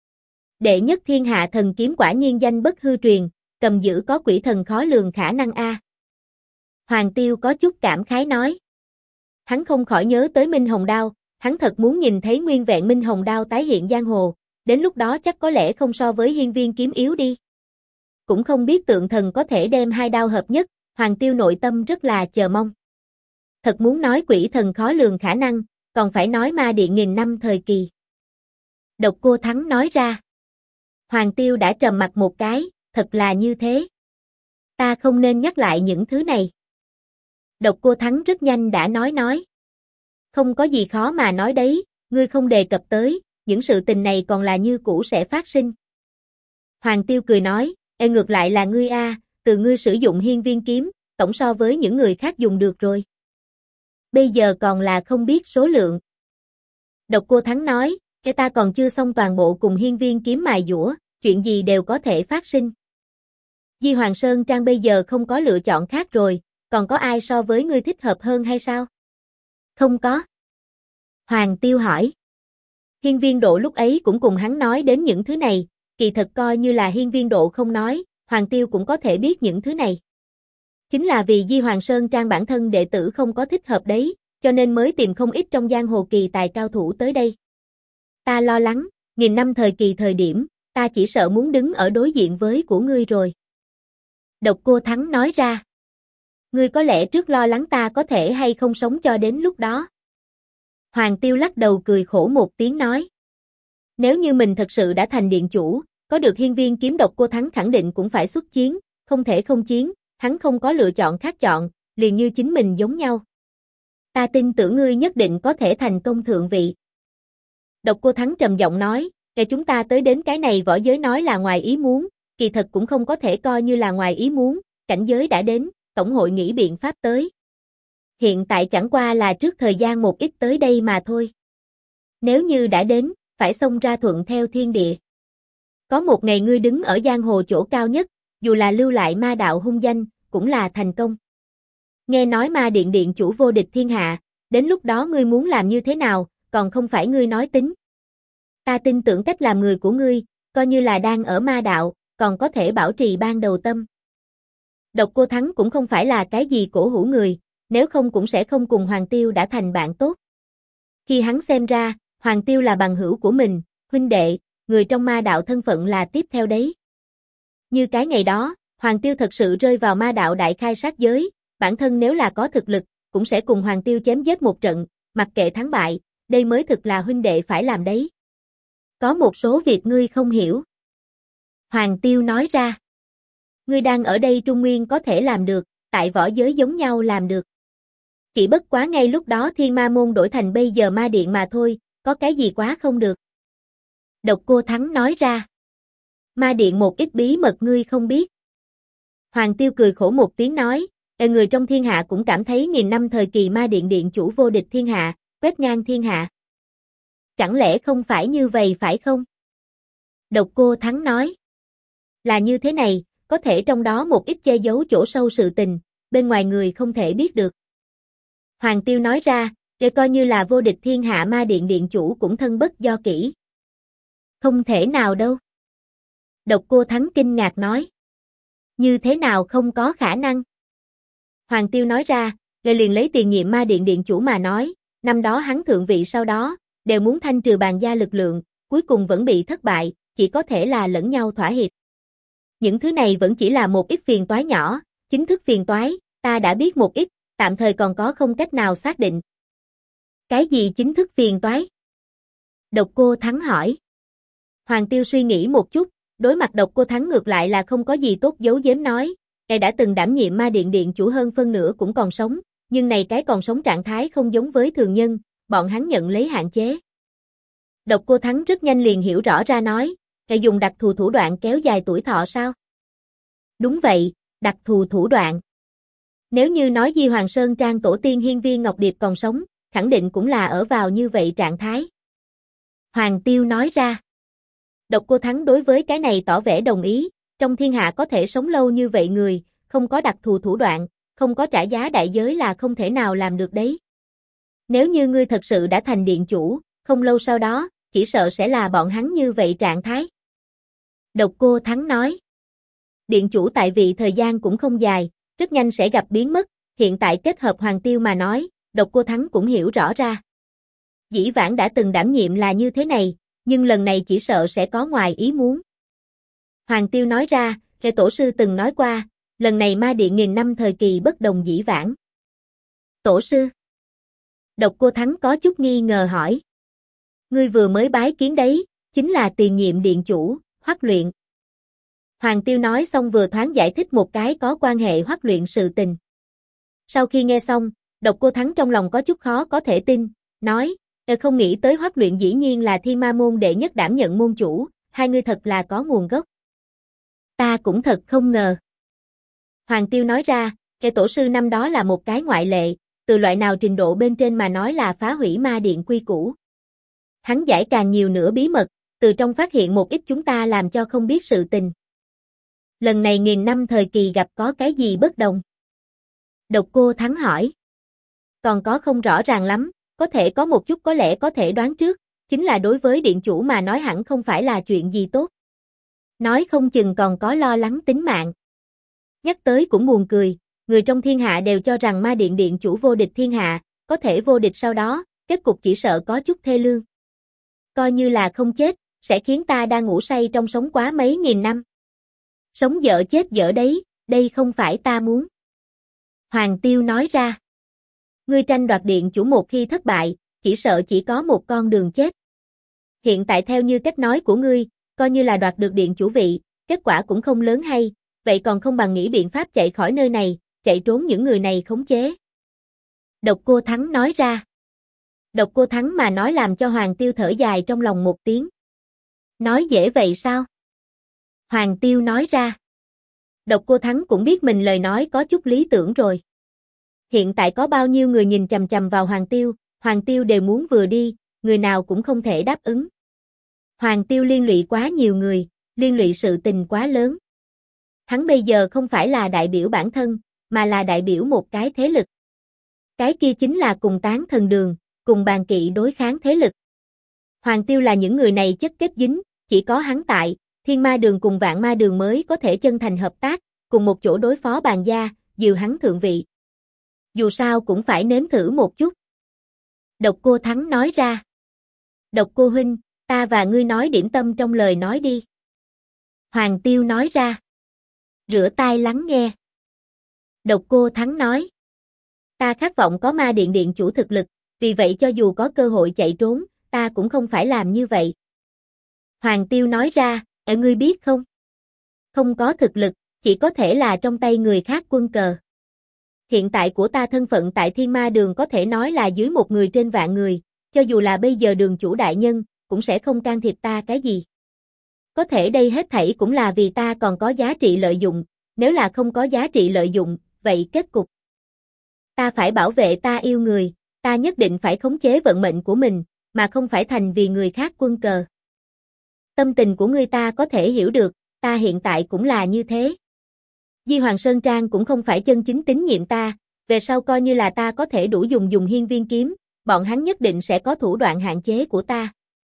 Đệ nhất thiên hạ thần kiếm quả nhiên danh bất hư truyền, cầm giữ có quỷ thần khó lường khả năng a. Hoàng Tiêu có chút cảm khái nói. Hắn không khỏi nhớ tới Minh Hồng Đao, hắn thật muốn nhìn thấy nguyên vẹn Minh Hồng Đao tái hiện giang hồ, đến lúc đó chắc có lẽ không so với Hiên Viên kiếm yếu đi. Cũng không biết tượng thần có thể đem hai đao hợp nhất, Hoàng Tiêu nội tâm rất là chờ mong. Thật muốn nói quỷ thần khó lường khả năng, còn phải nói ma điện nghìn năm thời kỳ. Độc Cô Thắng nói ra. Hoàng Tiêu đã trầm mặt một cái, thật là như thế. Ta không nên nhắc lại những thứ này. Độc Cô Thắng rất nhanh đã nói. Không có gì khó mà nói đấy, ngươi không đề cập tới, những sự tình này còn là như cũ sẽ phát sinh. Hoàng Tiêu cười nói, ngược lại là ngươi a, từ ngươi sử dụng Hiên Viên kiếm, tổng so với những người khác dùng được rồi. Bây giờ còn là không biết số lượng. Độc Cô Thắng nói, ta còn chưa xong toàn bộ cùng Hiên Viên kiếm mài dũa, chuyện gì đều có thể phát sinh. Di Hoàng Sơn Trang bây giờ không có lựa chọn khác rồi, còn có ai so với ngươi thích hợp hơn hay sao? Không có. Hoàng Tiêu hỏi. Hiên Viên Độ lúc ấy cũng cùng hắn nói đến những thứ này, kỳ thật coi như là Hiên Viên Độ không nói, Hoàng Tiêu cũng có thể biết những thứ này. Chính là vì Di Hoàng Sơn Trang bản thân đệ tử không có thích hợp đấy, cho nên mới tìm không ít trong giang hồ kỳ tài cao thủ tới đây. Ta lo lắng, nghìn năm thời kỳ thời điểm, ta chỉ sợ muốn đứng ở đối diện với của ngươi rồi. Độc Cô Thắng nói ra. Ngươi có lẽ trước lo lắng ta có thể hay không sống cho đến lúc đó. Hoàng Tiêu lắc đầu cười khổ một tiếng nói. Nếu như mình thật sự đã thành điện chủ, có được Hiên Viên kiếm Độc Cô Thắng khẳng định cũng phải xuất chiến, không thể không chiến, hắn không có lựa chọn khác chọn, liền như chính mình giống nhau. Ta tin tưởng ngươi nhất định có thể thành công thượng vị. Độc Cô Thắng trầm giọng nói, chúng ta tới đến cái này võ giới nói là ngoài ý muốn, kỳ thật cũng không có thể coi như là ngoài ý muốn, cảnh giới đã đến, tổng hội nghĩ biện pháp tới. Hiện tại chẳng qua là trước thời gian một ít tới đây mà thôi. Nếu như đã đến, phải xông ra thuận theo thiên địa. Có một ngày ngươi đứng ở giang hồ chỗ cao nhất, dù là lưu lại ma đạo hung danh, cũng là thành công. Nghe nói ma điện điện chủ vô địch thiên hạ, đến lúc đó ngươi muốn làm như thế nào, còn không phải ngươi nói tính. Ta tin tưởng cách làm người của ngươi, coi như là đang ở ma đạo, còn có thể bảo trì ban đầu tâm. Độc Cô Thắng cũng không phải là cái gì cổ hủ người, nếu không cũng sẽ không cùng Hoàng Tiêu đã thành bạn tốt. Khi hắn xem ra, Hoàng Tiêu là bằng hữu của mình, huynh đệ, người trong ma đạo thân phận là tiếp theo đấy. Như cái ngày đó, Hoàng Tiêu thật sự rơi vào ma đạo đại khai sát giới, bản thân nếu là có thực lực, cũng sẽ cùng Hoàng Tiêu chém giết một trận, mặc kệ thắng bại, đây mới thực là huynh đệ phải làm đấy. Có một số việc ngươi không hiểu. Hoàng Tiêu nói ra. Ngươi đang ở đây Trung Nguyên có thể làm được, tại võ giới giống nhau làm được. Chỉ bất quá ngay lúc đó Thiên Ma Môn đổi thành bây giờ ma điện mà thôi, có cái gì quá không được. Độc Cô Thắng nói ra. Ma điện một ít bí mật ngươi không biết. Hoàng Tiêu cười khổ một tiếng nói, người trong thiên hạ cũng cảm thấy nghìn năm thời kỳ ma điện điện chủ vô địch thiên hạ, quét ngang thiên hạ. Chẳng lẽ không phải như vậy phải không? Độc Cô Thắng nói. Là như thế này, có thể trong đó một ít che giấu chỗ sâu sự tình, bên ngoài người không thể biết được. Hoàng Tiêu nói ra, để coi như là vô địch thiên hạ ma điện điện chủ cũng thân bất do kỷ. Không thể nào đâu. Độc Cô Thắng kinh ngạc nói. Như thế nào không có khả năng? Hoàng Tiêu nói ra, liền lấy tiền nhiệm ma điện điện chủ mà nói, năm đó hắn thượng vị sau đó, đều muốn thanh trừ bàn gia lực lượng, cuối cùng vẫn bị thất bại, chỉ có thể là lẫn nhau thỏa hiệp. Những thứ này vẫn chỉ là một ít phiền toái nhỏ, chính thức phiền toái, ta đã biết một ít, tạm thời còn có không cách nào xác định. Cái gì chính thức phiền toái? Độc Cô Thắng hỏi. Hoàng Tiêu suy nghĩ một chút, đối mặt Độc Cô Thắng ngược lại là không có gì tốt giấu giếm nói, ngài đã từng đảm nhiệm ma điện điện chủ hơn phân nửa cũng còn sống, nhưng này cái còn sống trạng thái không giống với thường nhân, bọn hắn nhận lấy hạn chế. Độc Cô Thắng rất nhanh liền hiểu rõ ra nói, ngài dùng đặc thù thủ đoạn kéo dài tuổi thọ sao? Đúng vậy, đặc thù thủ đoạn. Nếu như nói Di Hoàng Sơn Trang tổ tiên Hiên Viên Ngọc Điệp còn sống, khẳng định cũng là ở vào như vậy trạng thái. Hoàng Tiêu nói ra. Độc Cô Thắng đối với cái này tỏ vẻ đồng ý, trong thiên hạ có thể sống lâu như vậy người, không có đặc thù thủ đoạn, không có trả giá đại giới là không thể nào làm được đấy. Nếu như ngươi thật sự đã thành điện chủ, không lâu sau đó, chỉ sợ sẽ là bọn hắn như vậy trạng thái. Độc Cô Thắng nói. Điện chủ tại vị thời gian cũng không dài, rất nhanh sẽ gặp biến mất, hiện tại kết hợp Hoàng Tiêu mà nói, Độc Cô Thắng cũng hiểu rõ ra. Dĩ vãng đã từng đảm nhiệm là như thế này, nhưng lần này chỉ sợ sẽ có ngoài ý muốn. Hoàng Tiêu nói ra, Lê Tổ Sư từng nói qua, lần này ma điện nghìn năm thời kỳ bất đồng dĩ vãng. Tổ Sư? Độc Cô Thắng có chút nghi ngờ hỏi. Ngươi vừa mới bái kiến đấy, chính là tiền nhiệm điện chủ, Hoắc Luyện. Hoàng Tiêu nói xong vừa thoáng giải thích một cái có quan hệ Hoắc Luyện sự tình. Sau khi nghe xong, Độc Cô Thắng trong lòng có chút khó có thể tin, nói, không nghĩ tới Hoắc Luyện dĩ nhiên là Thiên Ma Môn đệ nhất đảm nhận môn chủ, hai người thật là có nguồn gốc. Ta cũng thật không ngờ. Hoàng Tiêu nói ra, cái tổ sư năm đó là một cái ngoại lệ, từ loại nào trình độ bên trên mà nói là phá hủy ma điện quy củ. Hắn giải càng nhiều nữa bí mật, từ trong phát hiện một ít chúng ta làm cho không biết sự tình. Lần này nghìn năm thời kỳ gặp có cái gì bất đồng? Độc Cô Thắng hỏi. Còn có không rõ ràng lắm, có thể có một chút có lẽ có thể đoán trước, chính là đối với điện chủ mà nói hẳn không phải là chuyện gì tốt. Nói không chừng còn có lo lắng tính mạng. Nhắc tới cũng buồn cười, người trong thiên hạ đều cho rằng ma điện điện chủ vô địch thiên hạ, có thể vô địch sau đó, kết cục chỉ sợ có chút thê lương. Coi như là không chết, sẽ khiến ta đang ngủ say trong sống quá mấy nghìn năm. Sống dở chết dở đấy, đây không phải ta muốn. Hoàng Tiêu nói ra. Ngươi tranh đoạt điện chủ một khi thất bại, chỉ sợ chỉ có một con đường chết. Hiện tại theo như cách nói của ngươi, coi như là đoạt được điện chủ vị, kết quả cũng không lớn hay, vậy còn không bằng nghĩ biện pháp chạy khỏi nơi này, chạy trốn những người này khống chế. Độc Cô Thắng nói ra. Độc Cô Thắng mà nói làm cho Hoàng Tiêu thở dài trong lòng một tiếng. Nói dễ vậy sao? Hoàng Tiêu nói ra. Độc Cô Thắng cũng biết mình lời nói có chút lý tưởng rồi. Hiện tại có bao nhiêu người nhìn chằm chằm vào Hoàng Tiêu đều muốn vừa đi, người nào cũng không thể đáp ứng. Hoàng Tiêu liên lụy quá nhiều người, liên lụy sự tình quá lớn. Hắn bây giờ không phải là đại biểu bản thân, mà là đại biểu một cái thế lực. Cái kia chính là cùng Tán Thần Đường, cùng Bàn Kỵ đối kháng thế lực. Hoàng Tiêu là những người này chất kết dính, chỉ có hắn tại, Thiên Ma Đường cùng Vạn Ma Đường mới có thể chân thành hợp tác, cùng một chỗ đối phó Bàn gia, dìu hắn thượng vị. Dù sao cũng phải nếm thử một chút. Độc Cô Thắng nói ra. Độc Cô huynh, ta và ngươi nói điểm tâm trong lời nói đi. Hoàng Tiêu nói ra. Rửa tai lắng nghe. Độc Cô Thắng nói. Ta khát vọng có Ma Điện điện chủ thực lực, vì vậy cho dù có cơ hội chạy trốn, ta cũng không phải làm như vậy. Hoàng Tiêu nói ra, ngươi biết không? Không có thực lực, chỉ có thể là trong tay người khác quân cờ. Hiện tại của ta thân phận tại Thiên Ma Đường có thể nói là dưới một người trên vạn người, cho dù là bây giờ đường chủ đại nhân, cũng sẽ không can thiệp ta cái gì. Có thể đây hết thảy cũng là vì ta còn có giá trị lợi dụng, nếu là không có giá trị lợi dụng, vậy kết cục. Ta phải bảo vệ ta yêu người, ta nhất định phải khống chế vận mệnh của mình, mà không phải thành vì người khác quân cờ. Tâm tình của ngươi ta có thể hiểu được, ta hiện tại cũng là như thế. Di Hoàng Sơn Trang cũng không phải chân chính tín nhiệm ta, về sau coi như là ta có thể đủ dùng hiên viên kiếm, bọn hắn nhất định sẽ có thủ đoạn hạn chế của ta.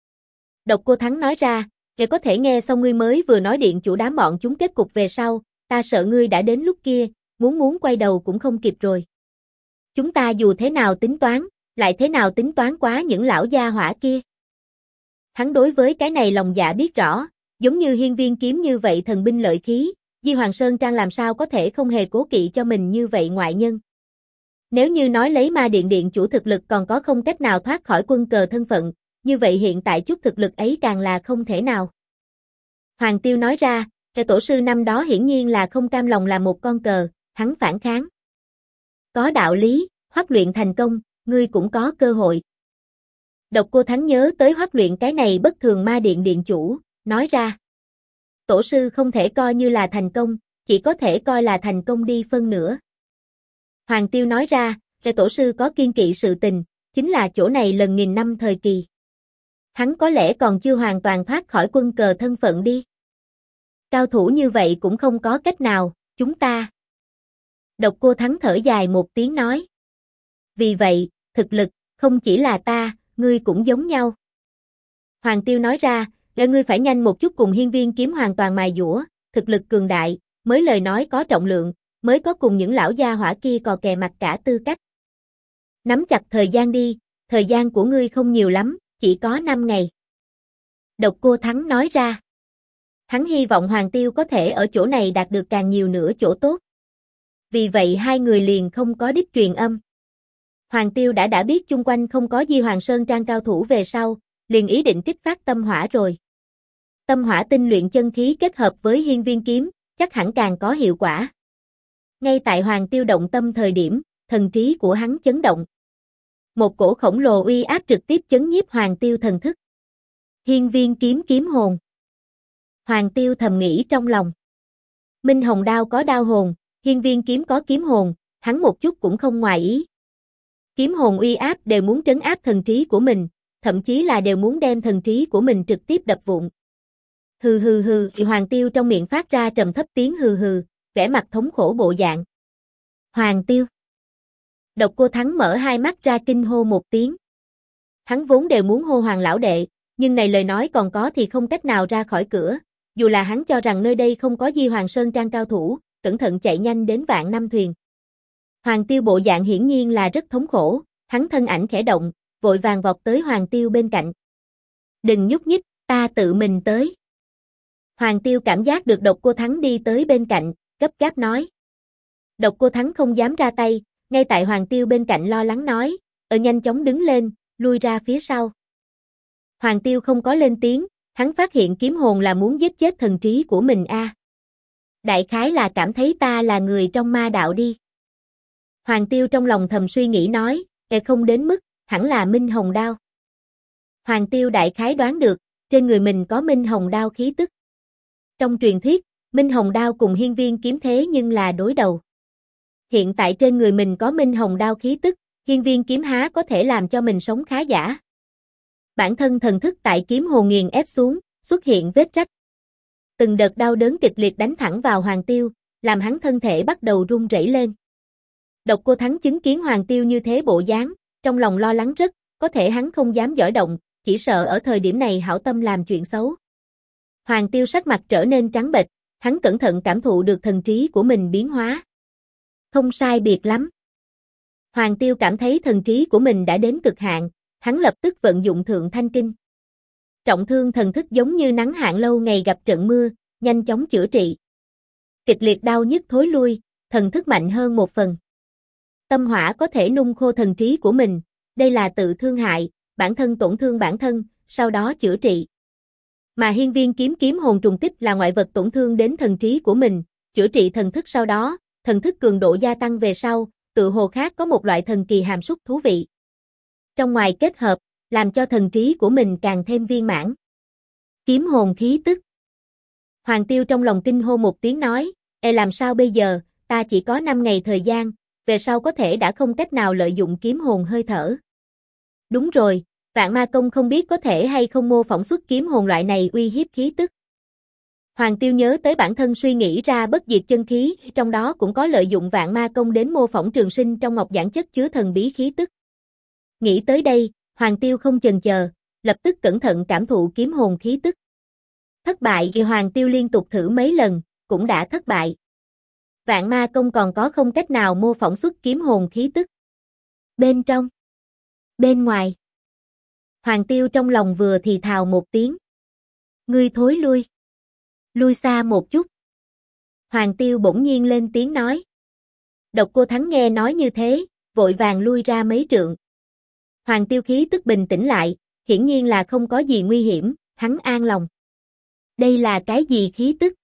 Độc Cô Thắng nói ra, để có thể nghe xong ngươi mới vừa nói điện chủ đám bọn chúng kết cục về sau, ta sợ ngươi đã đến lúc kia, muốn quay đầu cũng không kịp rồi. Chúng ta dù thế nào tính toán, lại thế nào tính toán quá những lão gia hỏa kia. Hắn đối với cái này lòng dạ biết rõ, giống như hiên viên kiếm như vậy thần binh lợi khí, Di Hoàng Sơn Trang làm sao có thể không hề cố kỵ cho mình như vậy ngoại nhân. Nếu như nói lấy Ma Điện điện chủ thực lực còn có không cách nào thoát khỏi quân cờ thân phận, như vậy hiện tại chút thực lực ấy càng là không thể nào. Hoàng Tiêu nói ra, cái tổ sư năm đó hiển nhiên là không cam lòng làm một con cờ, hắn phản kháng. Có đạo lý, Hoắc luyện thành công, ngươi cũng có cơ hội. Độc Cô Thắng nhớ tới Hoắc luyện cái này bất thường Ma Điện điện chủ, nói ra. Tổ sư không thể coi như là thành công, chỉ có thể coi là thành công đi phân nửa. Hoàng Tiêu nói ra, cái tổ sư có kiên kỵ sự tình, chính là chỗ này lần nghìn năm thời kỳ. Hắn có lẽ còn chưa hoàn toàn thoát khỏi quân cờ thân phận đi. Cao thủ như vậy cũng không có cách nào, chúng ta. Độc Cô Thắng thở dài một tiếng nói. Vì vậy, thực lực, không chỉ là ta, ngươi cũng giống nhau. Hoàng Tiêu nói ra, ngươi phải nhanh một chút cùng hiên viên kiếm hoàn toàn mài dũa, thực lực cường đại, mới lời nói có trọng lượng, mới có cùng những lão gia hỏa kia cò kè mặt cả tư cách. Nắm chặt thời gian đi, thời gian của ngươi không nhiều lắm, chỉ có 5 ngày. Độc Cô Thắng nói ra. Hắn hy vọng Hoàng Tiêu có thể ở chỗ này đạt được càng nhiều nữa chỗ tốt. Vì vậy hai người liền không có đích truyền âm. Hoàng Tiêu đã biết chung quanh không có Di Hoàng Sơn Trang cao thủ về sau, liền ý định kích phát tâm hỏa rồi. Tâm hỏa tinh luyện chân khí kết hợp với hiên viên kiếm, chắc hẳn càng có hiệu quả. Ngay tại Hoàng Tiêu động tâm thời điểm, thần trí của hắn chấn động. Một cổ khổng lồ uy áp trực tiếp chấn nhiếp Hoàng Tiêu thần thức. Hiên viên kiếm kiếm hồn. Hoàng Tiêu thầm nghĩ trong lòng. Minh Hồng đao có đao hồn, hiên viên kiếm có kiếm hồn, hắn một chút cũng không ngoài ý. Kiếm hồn uy áp đều muốn trấn áp thần trí của mình, thậm chí là đều muốn đem thần trí của mình trực tiếp đập vụn. Hừ hừ hừ, Hoàng Tiêu trong miệng phát ra trầm thấp tiếng hừ hừ, vẻ mặt thống khổ bộ dạng. Hoàng Tiêu. Độc Cô Thắng mở hai mắt ra kinh hô một tiếng. Hắn vốn đều muốn hô Hoàng lão đệ, nhưng này lời nói còn có thì không cách nào ra khỏi cửa, dù là hắn cho rằng nơi đây không có Di Hoàng Sơn Trang cao thủ, cẩn thận chạy nhanh đến Vạn Năm Thuyền. Hoàng Tiêu bộ dạng hiển nhiên là rất thống khổ, hắn thân ảnh khẽ động, vội vàng vọt tới Hoàng Tiêu bên cạnh. Đừng nhúc nhích, ta tự mình tới. Hoàng Tiêu cảm giác được Độc Cô Thắng đi tới bên cạnh, gấp gáp nói. Độc Cô Thắng không dám ra tay, ngay tại Hoàng Tiêu bên cạnh lo lắng nói, nhanh chóng đứng lên, lui ra phía sau. Hoàng Tiêu không có lên tiếng, hắn phát hiện kiếm hồn là muốn giết chết thần trí của mình a. Đại khái là cảm thấy ta là người trong ma đạo đi. Hoàng Tiêu trong lòng thầm suy nghĩ nói, không đến mức, hẳn là Minh Hồng đao. Hoàng Tiêu đại khái đoán được, trên người mình có Minh Hồng đao khí tức. Trong truyền thuyết, Minh Hồng Đao cùng Hiên Viên kiếm thế nhưng là đối đầu. Hiện tại trên người mình có Minh Hồng Đao khí tức, Hiên Viên kiếm há có thể làm cho mình sống khá giả. Bản thân thần thức tại kiếm hồn nghiền ép xuống, xuất hiện vết rách. Từng đợt đau đớn kịch liệt đánh thẳng vào Hoàng Tiêu, làm hắn thân thể bắt đầu run rẩy lên. Độc Cô Thắng chứng kiến Hoàng Tiêu như thế bộ dáng, trong lòng lo lắng rất, có thể hắn không dám giỏi động, chỉ sợ ở thời điểm này hảo tâm làm chuyện xấu. Hoàng Tiêu sắc mặt trở nên trắng bệch, hắn cẩn thận cảm thụ được thần trí của mình biến hóa. Không sai biệt lắm. Hoàng Tiêu cảm thấy thần trí của mình đã đến cực hạn, hắn lập tức vận dụng Thượng Thanh Kinh. Trọng thương thần thức giống như nắng hạn lâu ngày gặp trận mưa, nhanh chóng chữa trị. Kịch liệt đau nhức thối lui, thần thức mạnh hơn một phần. Tâm hỏa có thể nung khô thần trí của mình, đây là tự thương hại, bản thân tổn thương bản thân, sau đó chữa trị. Mà Hiên Viên kiếm hồn trùng kích là ngoại vật tổn thương đến thần trí của mình, chữa trị thần thức sau đó, thần thức cường độ gia tăng về sau, tự hồ khác có một loại thần kỳ hàm xúc thú vị. Trong ngoài kết hợp, làm cho thần trí của mình càng thêm viên mãn. Kiếm hồn khí tức. Hoàng Tiêu trong lòng kinh hô một tiếng nói, làm sao bây giờ, ta chỉ có 5 ngày thời gian, về sau có thể đã không cách nào lợi dụng kiếm hồn hơi thở. Đúng rồi, Vạn Ma Công không biết có thể hay không mô phỏng xuất kiếm hồn loại này uy hiếp khí tức. Hoàng Tiêu nhớ tới bản thân suy nghĩ ra bất diệt chân khí, trong đó cũng có lợi dụng Vạn Ma Công đến mô phỏng trường sinh trong ngọc giản chất chứa thần bí khí tức. Nghĩ tới đây, Hoàng Tiêu không chần chờ, lập tức cẩn thận cảm thụ kiếm hồn khí tức. Thất bại vì Hoàng Tiêu liên tục thử mấy lần, cũng đã thất bại. Vạn Ma Công còn có không cách nào mô phỏng xuất kiếm hồn khí tức. Bên trong, bên ngoài. Hoàng Tiêu trong lòng vừa thì thào một tiếng. Ngươi thối lui. Lui xa một chút. Hoàng Tiêu bỗng nhiên lên tiếng nói. Độc Cô Thắng nghe nói như thế, vội vàng lui ra mấy trượng. Hoàng Tiêu khí tức bình tĩnh lại, hiển nhiên là không có gì nguy hiểm, hắn an lòng. Đây là cái gì khí tức?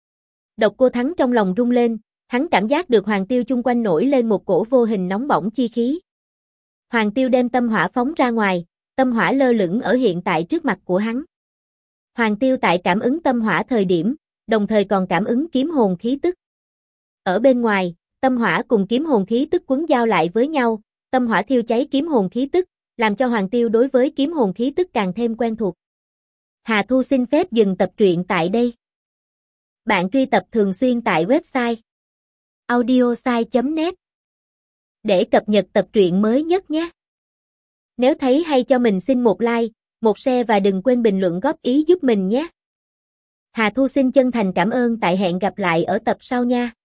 Độc Cô Thắng trong lòng rung lên, hắn cảm giác được Hoàng Tiêu chung quanh nổi lên một cổ vô hình nóng bỏng chi khí. Hoàng Tiêu đem tâm hỏa phóng ra ngoài, tâm hỏa lơ lửng ở hiện tại trước mặt của hắn. Hoàng Tiêu tại cảm ứng tâm hỏa thời điểm, đồng thời còn cảm ứng kiếm hồn khí tức. Ở bên ngoài, tâm hỏa cùng kiếm hồn khí tức quấn giao lại với nhau, tâm hỏa thiêu cháy kiếm hồn khí tức, làm cho Hoàng Tiêu đối với kiếm hồn khí tức càng thêm quen thuộc. Hà Thu xin phép dừng tập truyện tại đây. Bạn truy tập thường xuyên tại website audiosai.net để cập nhật tập truyện mới nhất nhé. Nếu thấy hay cho mình xin một like, một share và đừng quên bình luận góp ý giúp mình nhé. Hà Thu xin chân thành cảm ơn, tại hẹn gặp lại ở tập sau nha.